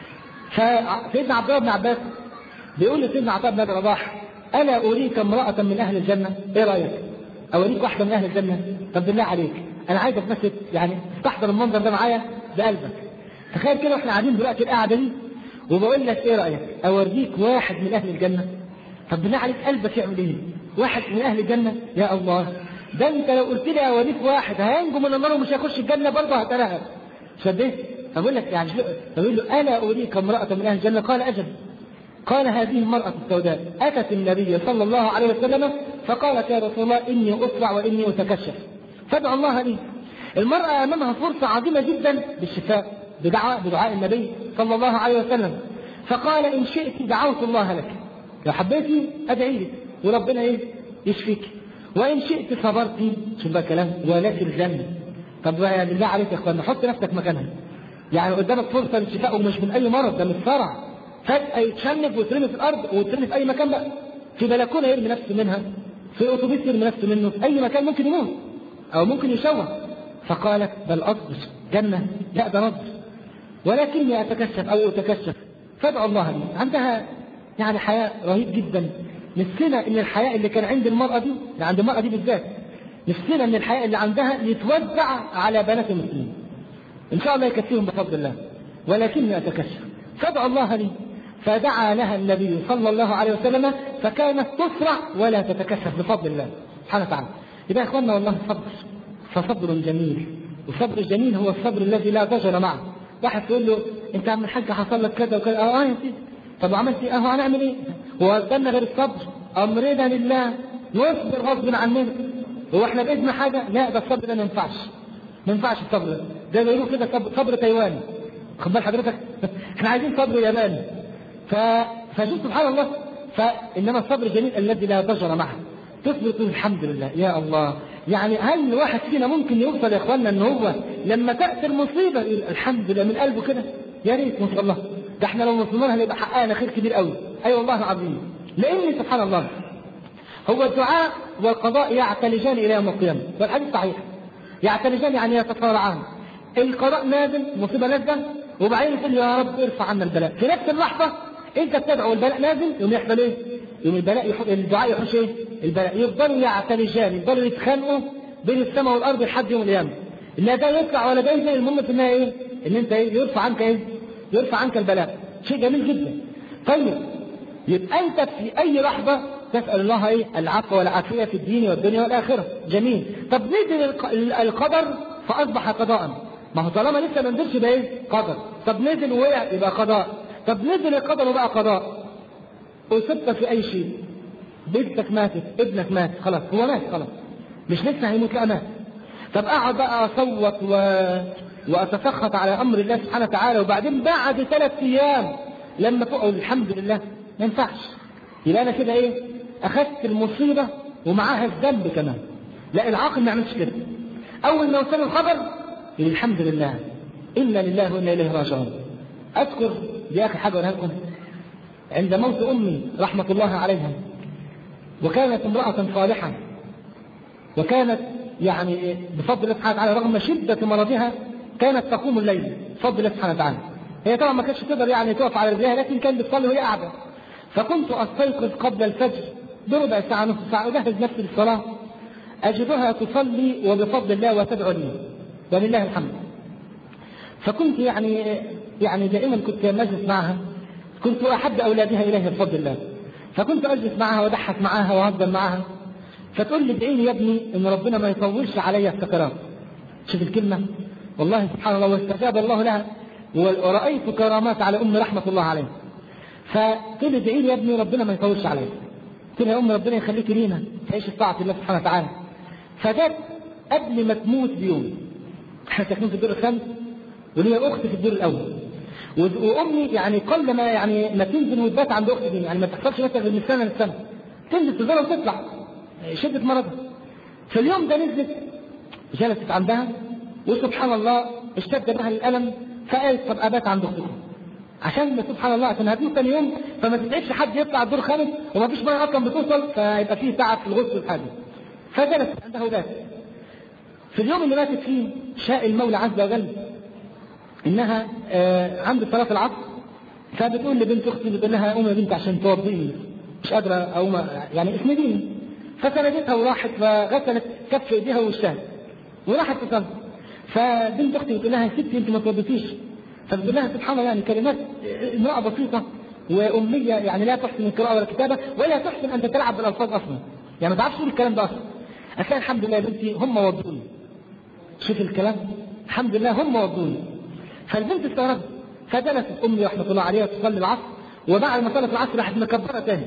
فسيدنا عبد الله بن عباس بيقول لسيدنا عطاء بن ابي رباح الا اريك امراه من اهل الجنه؟ ايه رايك؟ اوريك واحده من اهل الجنه؟ طب بالله عليك انا عايزك بس يعني تستحضر المنظر ده معايا بقلبك. تخيل كده واحنا قاعدين دلوقتي القعده دي وبقول لك ايه رايك؟ اوريك واحد من اهل الجنه. طب بالله عليك قلبك يعمل ايه؟ واحد من اهل الجنه؟ يا الله ده انت لو قلت لي اوريك واحد هينجو من النار ومش هيخش الجنه برضه هتلاقيها. شبيه؟ فبقول لك يعني بقول له الا اريك امراه من اهل الجنه؟ قال اجل. قال هذه المرأة السوداء أتت النبي صلى الله عليه وسلم فقالت يا رسول الله إني أسرع وإني أتكشف فادعو الله لي. المرأة أمامها فرصة عظيمة جدا بالشفاء بدعاء بدعاء النبي صلى الله عليه وسلم. فقال إن شئت دعوت الله لك، لو حبيتي أدعي لك وربنا إيه يشفيك، وإن شئت صبرتي شوف بقى كلام ولك الجنة. طب يعني بالله عليك يا إخوان حط نفسك مكانها. يعني قدامك فرصة للشفاء ومش من أي مرض، ده من الصرع فجأة يتشنج ويترمي في الأرض ويترمي في أي مكان بقى، في بلكونة يرمي نفسه منها، في أتوبيس يرمي نفسه منه، في أي مكان ممكن يموت أو ممكن يشوه. فقالت بل أصبر جنة؟ لا ده نصبر ولكني أتكشف أو أتكشف فادعو الله لي. عندها يعني حياء رهيب جدا. نفسنا إن الحياء اللي كان عند المرأة دي اللي عند المرأة دي بالذات نفسنا إن الحياء اللي عندها يتوزع على بنات المسلمين إن شاء الله يكفيهم بفضل الله. ولكني أتكشف فادعو الله لي. فدعا لها النبي صلى الله عليه وسلم فكانت تسرع ولا تتكشف بفضل الله سبحانه وتعالى. يبقى يا اخواننا والله صبر فصبر جميل. والصبر الجميل هو الصبر الذي لا ضجر معه. واحد تقول له انت عم الحاج حصل لك كذا وكذا اه يا سيدي طب وعملت ايه؟ اهو هنعمل ايه؟ هو قدامنا غير الصبر؟ امرنا لله نصبر غصب عننا. هو احنا باذن حاجه؟ لا ده الصبر ده ما ينفعش ما ينفعش الصبر ده ده بيقولوا كده صبر تايواني. خد بال حضرتك احنا عايزين صبر ياباني. ف... فشوف سبحان الله. فانما الصبر الجميل الذي لا ضجر معه تصبر تقول الحمد لله يا الله. يعني هل الواحد فينا ممكن يوصل يا اخواننا ان هو لما تأتي المصيبه يقول الحمد لله من قلبه كده؟ يا ريت ما شاء الله ده احنا لو وصلنا هنبقى حققنا خير كبير قوي. اي أيوة والله العظيم. لان سبحان الله هو الدعاء والقضاء يعتلجان الى يوم القيامه والحديث صحيح. يعتلجان يعني يتصارعان. القضاء نازل مصيبه نازله وبعدين تقول يا رب ارفع عنا البلاء. في نفس اللحظه انت بتدعو البلاء نازل يوم يحصل ايه؟ يوم البلاء يحط الدعاء يحوش ايه؟ البلاء. يفضلوا يعتلجان يفضلوا يتخانقوا بين السماء والارض لحد يوم القيامه. لا ده يطلع ولا ده ينزل. المهم في النهايه ايه؟ ان انت ايه؟ يرفع عنك ايه؟ يرفع عنك البلاء. شيء جميل جدا. طيب يبقى انت في اي لحظه تسال الله ايه؟ العفو والعافيه في الدين والدنيا والاخره. جميل. طب نزل القدر فاصبح قضاء. ما هو طالما لسه ما نزلش يبقى ايه؟ قدر. طب نزل ووقع يبقى قضاء. طب نزل القدر وبقى قضاء. اصبت في اي شيء بنتك ماتت ابنك مات خلاص هو مات خلاص مش لسه هيموت لا مات. طب اقعد بقى اصوت و... واتسخط على امر الله سبحانه وتعالى وبعدين بعد ثلاث ايام لما تقول الحمد لله ما ينفعش. يبقى انا كده ايه؟ اخذت المصيبه ومعاها الذنب كمان. لا العاقل ما يعملش كده. اول ما يوصل الخبر يقول الحمد لله انا لله وانا اليه راجعون. اذكر دي اخر حاجه اقولها لكم عند موت امي رحمه الله عليها. وكانت امراه صالحه وكانت يعني بفضل الله سبحانه وتعالى رغم شده مرضها كانت تقوم الليل بفضل الله سبحانه وتعالى. هي طبعا ما كانتش تقدر يعني تقف على رجليها لكن كانت بتصلي وهي قاعده. فكنت استيقظ قبل الفجر بربع ساعه نصف ساعه اجهز نفسي للصلاه. أجدها تصلي وبفضل الله وتدعو لي ولله الحمد. فكنت يعني يعني دائما كنت مجلس معها، كنت أحب أولادها إليه بفضل الله، فكنت أجلس معها وأضحك معها وأهزر معها، فتقول لي ادعي لي يا ابني إن ربنا ما يطولش علي السكرات. شوف الكلمة، والله سبحان الله، واستجاب الله لها، ورأيت كرامات على أم رحمة الله عليها. فتقول لي ادعي لي يا ابني ربنا ما يطولش علي. قلت لها يا أم ربنا يخليك لينا تعيش في طاعة الله سبحانه وتعالى. فجت قبل ما تموت بيوم، احنا ساكنين في الدور الخامس وليا أختي في الدور الأول، وأمي يعني قل ما يعني ما تنزل وتبات عند أختي دي، يعني ما تحصلش مثلا من السنة للسنة، تنزل تزورها وتطلع شدة مرضها. في اليوم ده نزلت جلست عندها، وسبحان الله اشتد بها الألم، فقالت طب أبات عند أختكم عشان سبحان الله عشان هتموت ثاني يوم، فما تدعيش حد يطلع الدور الخامس وما فيش ميه اصلا بتوصل، فيبقى فيه تعب في الغسل والحاجه. فجلست عندها وبات. في اليوم اللي ماتت فيه شاء المولى عز وجل انها آه عند صلاه العصر، فبتقول لبنت اختي، بتقول لها قومي يا بنت عشان توضيني، مش قادره اقوم يعني اسنديني. فسندتها وراحت فغسلت كف ايديها ووشها وراحت تصلي. فبنت اختي بتقول لها يا ستي انت ما توضيتيش. فبتقول لها سبحان الله يعني كلمات امرأة بسيطة وأمية، يعني لا تحسن القراءة ولا الكتابة ولا تحسن أن تتلعب بالألفاظ أصلا، يعني ما تعرفش تقول الكلام ده أصلا. أصلا الحمد لله يا بنتي هم وضوني. شوف الكلام، الحمد لله هم وضوني. فالبنت استغربت، فجلست أمي رحمة الله عليها تصلي العصر، وبعد ما صلت العصر راحت مكبرة تاني.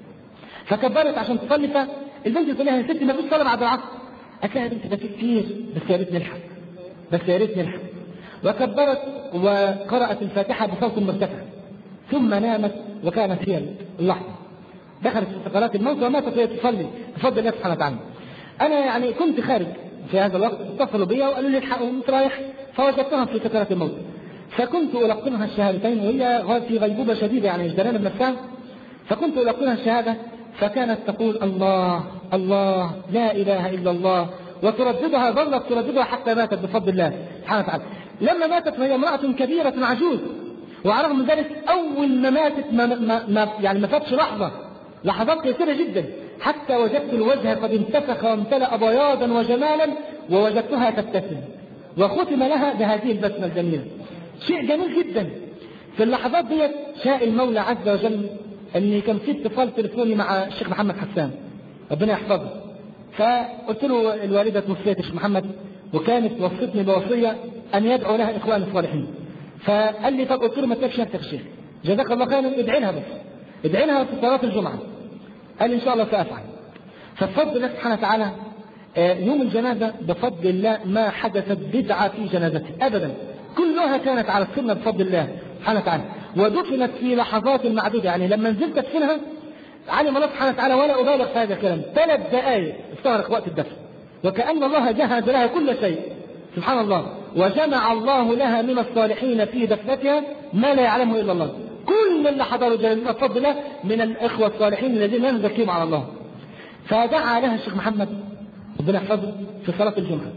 فكبرت عشان تصلي، فالبنت تقول لها يا ستي ما فيش صلاة بعد العصر. قالت لها يا بنتي ده في كتير، بس يا ريت نلحق، بس يا ريت نلحق. وكبرت وقرأت الفاتحة بصوت مرتفع، ثم نامت، وكانت هي اللحظة دخلت في سكرات الموت وماتت وهي تصلي بفضل الله سبحانه وتعالى. أنا يعني كنت خارج في هذا الوقت، اتصلوا بي وقالوا لي الحقوا مش رايح، فوجدتها في سكرات الموت، فكنت ألقنها الشهادتين وهي في غيبوبة شديدة يعني مش درانة بنفسها، فكنت ألقنها الشهادة، فكانت تقول الله الله لا إله إلا الله، وترددها، ظلت ترددها حتى ماتت بفضل الله سبحانه وتعالى. لما ماتت وهي امرأة كبيرة عجوز، وعلى رغم ذلك أول ما ماتت ما, ما, ما يعني ما فاتش لحظة، لحظات يسيرة جدا، حتى وجدت الوجه قد انتفخ وامتلأ بياضا وجمالا، ووجدتها تبتسم، وختم لها بهذه البسمة الجميلة. شيء جميل جدا. في اللحظات دي شاء المولى عز وجل أني كان في اتصال تليفوني مع الشيخ محمد حسان ربنا يحفظه، فقلت له الوالدة توفيت الشيخ محمد، وكانت وصتني بوصية أن يدعو لها إخوان الصالحين. فقال لي طب، قلت له ما تكفش نفسك الشيخ، جزاك الله خيرا، ادعي لها بس، ادعي لها في صلاة الجمعة. قال لي إن شاء الله سأفعل. فبفضل الله سبحانه وتعالى يوم الجنازة بفضل الله ما حدثت بدعة في جنازته أبدا، كلها كانت على السنة بفضل الله سبحانه وتعالى، ودفنت في لحظات معدودة. يعني لما نزلت ادفنها علم الله سبحانه وتعالى، ولا أبالغ في هذا الكلام، ثلاث دقائق استغرق وقت الدفن، وكأن الله جهز لها كل شيء سبحان الله، وجمع الله لها من الصالحين في دفنتها ما لا يعلمه إلا الله. كل اللي حضروا جنازتها بفضل الله من الإخوة الصالحين الذين لا نزكيهم على الله. فدعا لها الشيخ محمد ربنا يحفظه في صلاة الجمعة.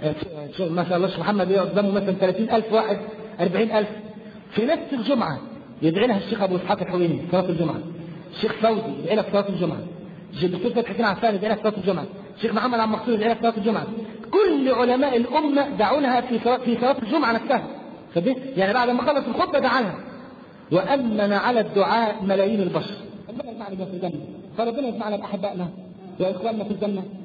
ما شاء الله الشيخ محمد قدامه مثلا ثلاثين ألف واحد، أربعين ألف في نفس الجمعة، يدعي لها الشيخ أبو إسحاق الحويني في صلاة الجمعة، الشيخ فوزي يدعي لها في صلاة الجمعة، الدكتور فتحي حسين عفان يدعي لها في صلاة الجمعة، الشيخ محمد عبد المقصود يدعي لها في صلاة الجمعة. كل علماء الأمة دعوا لها في صلاة في صلاة الجمعة نفسها. يعني بعد ما خلص الخطبة دعا لها، وأمن على الدعاء ملايين البشر. ربنا يجمعنا في الجنة، فربنا يجمعنا بأحبائنا وإخواننا في الجنة،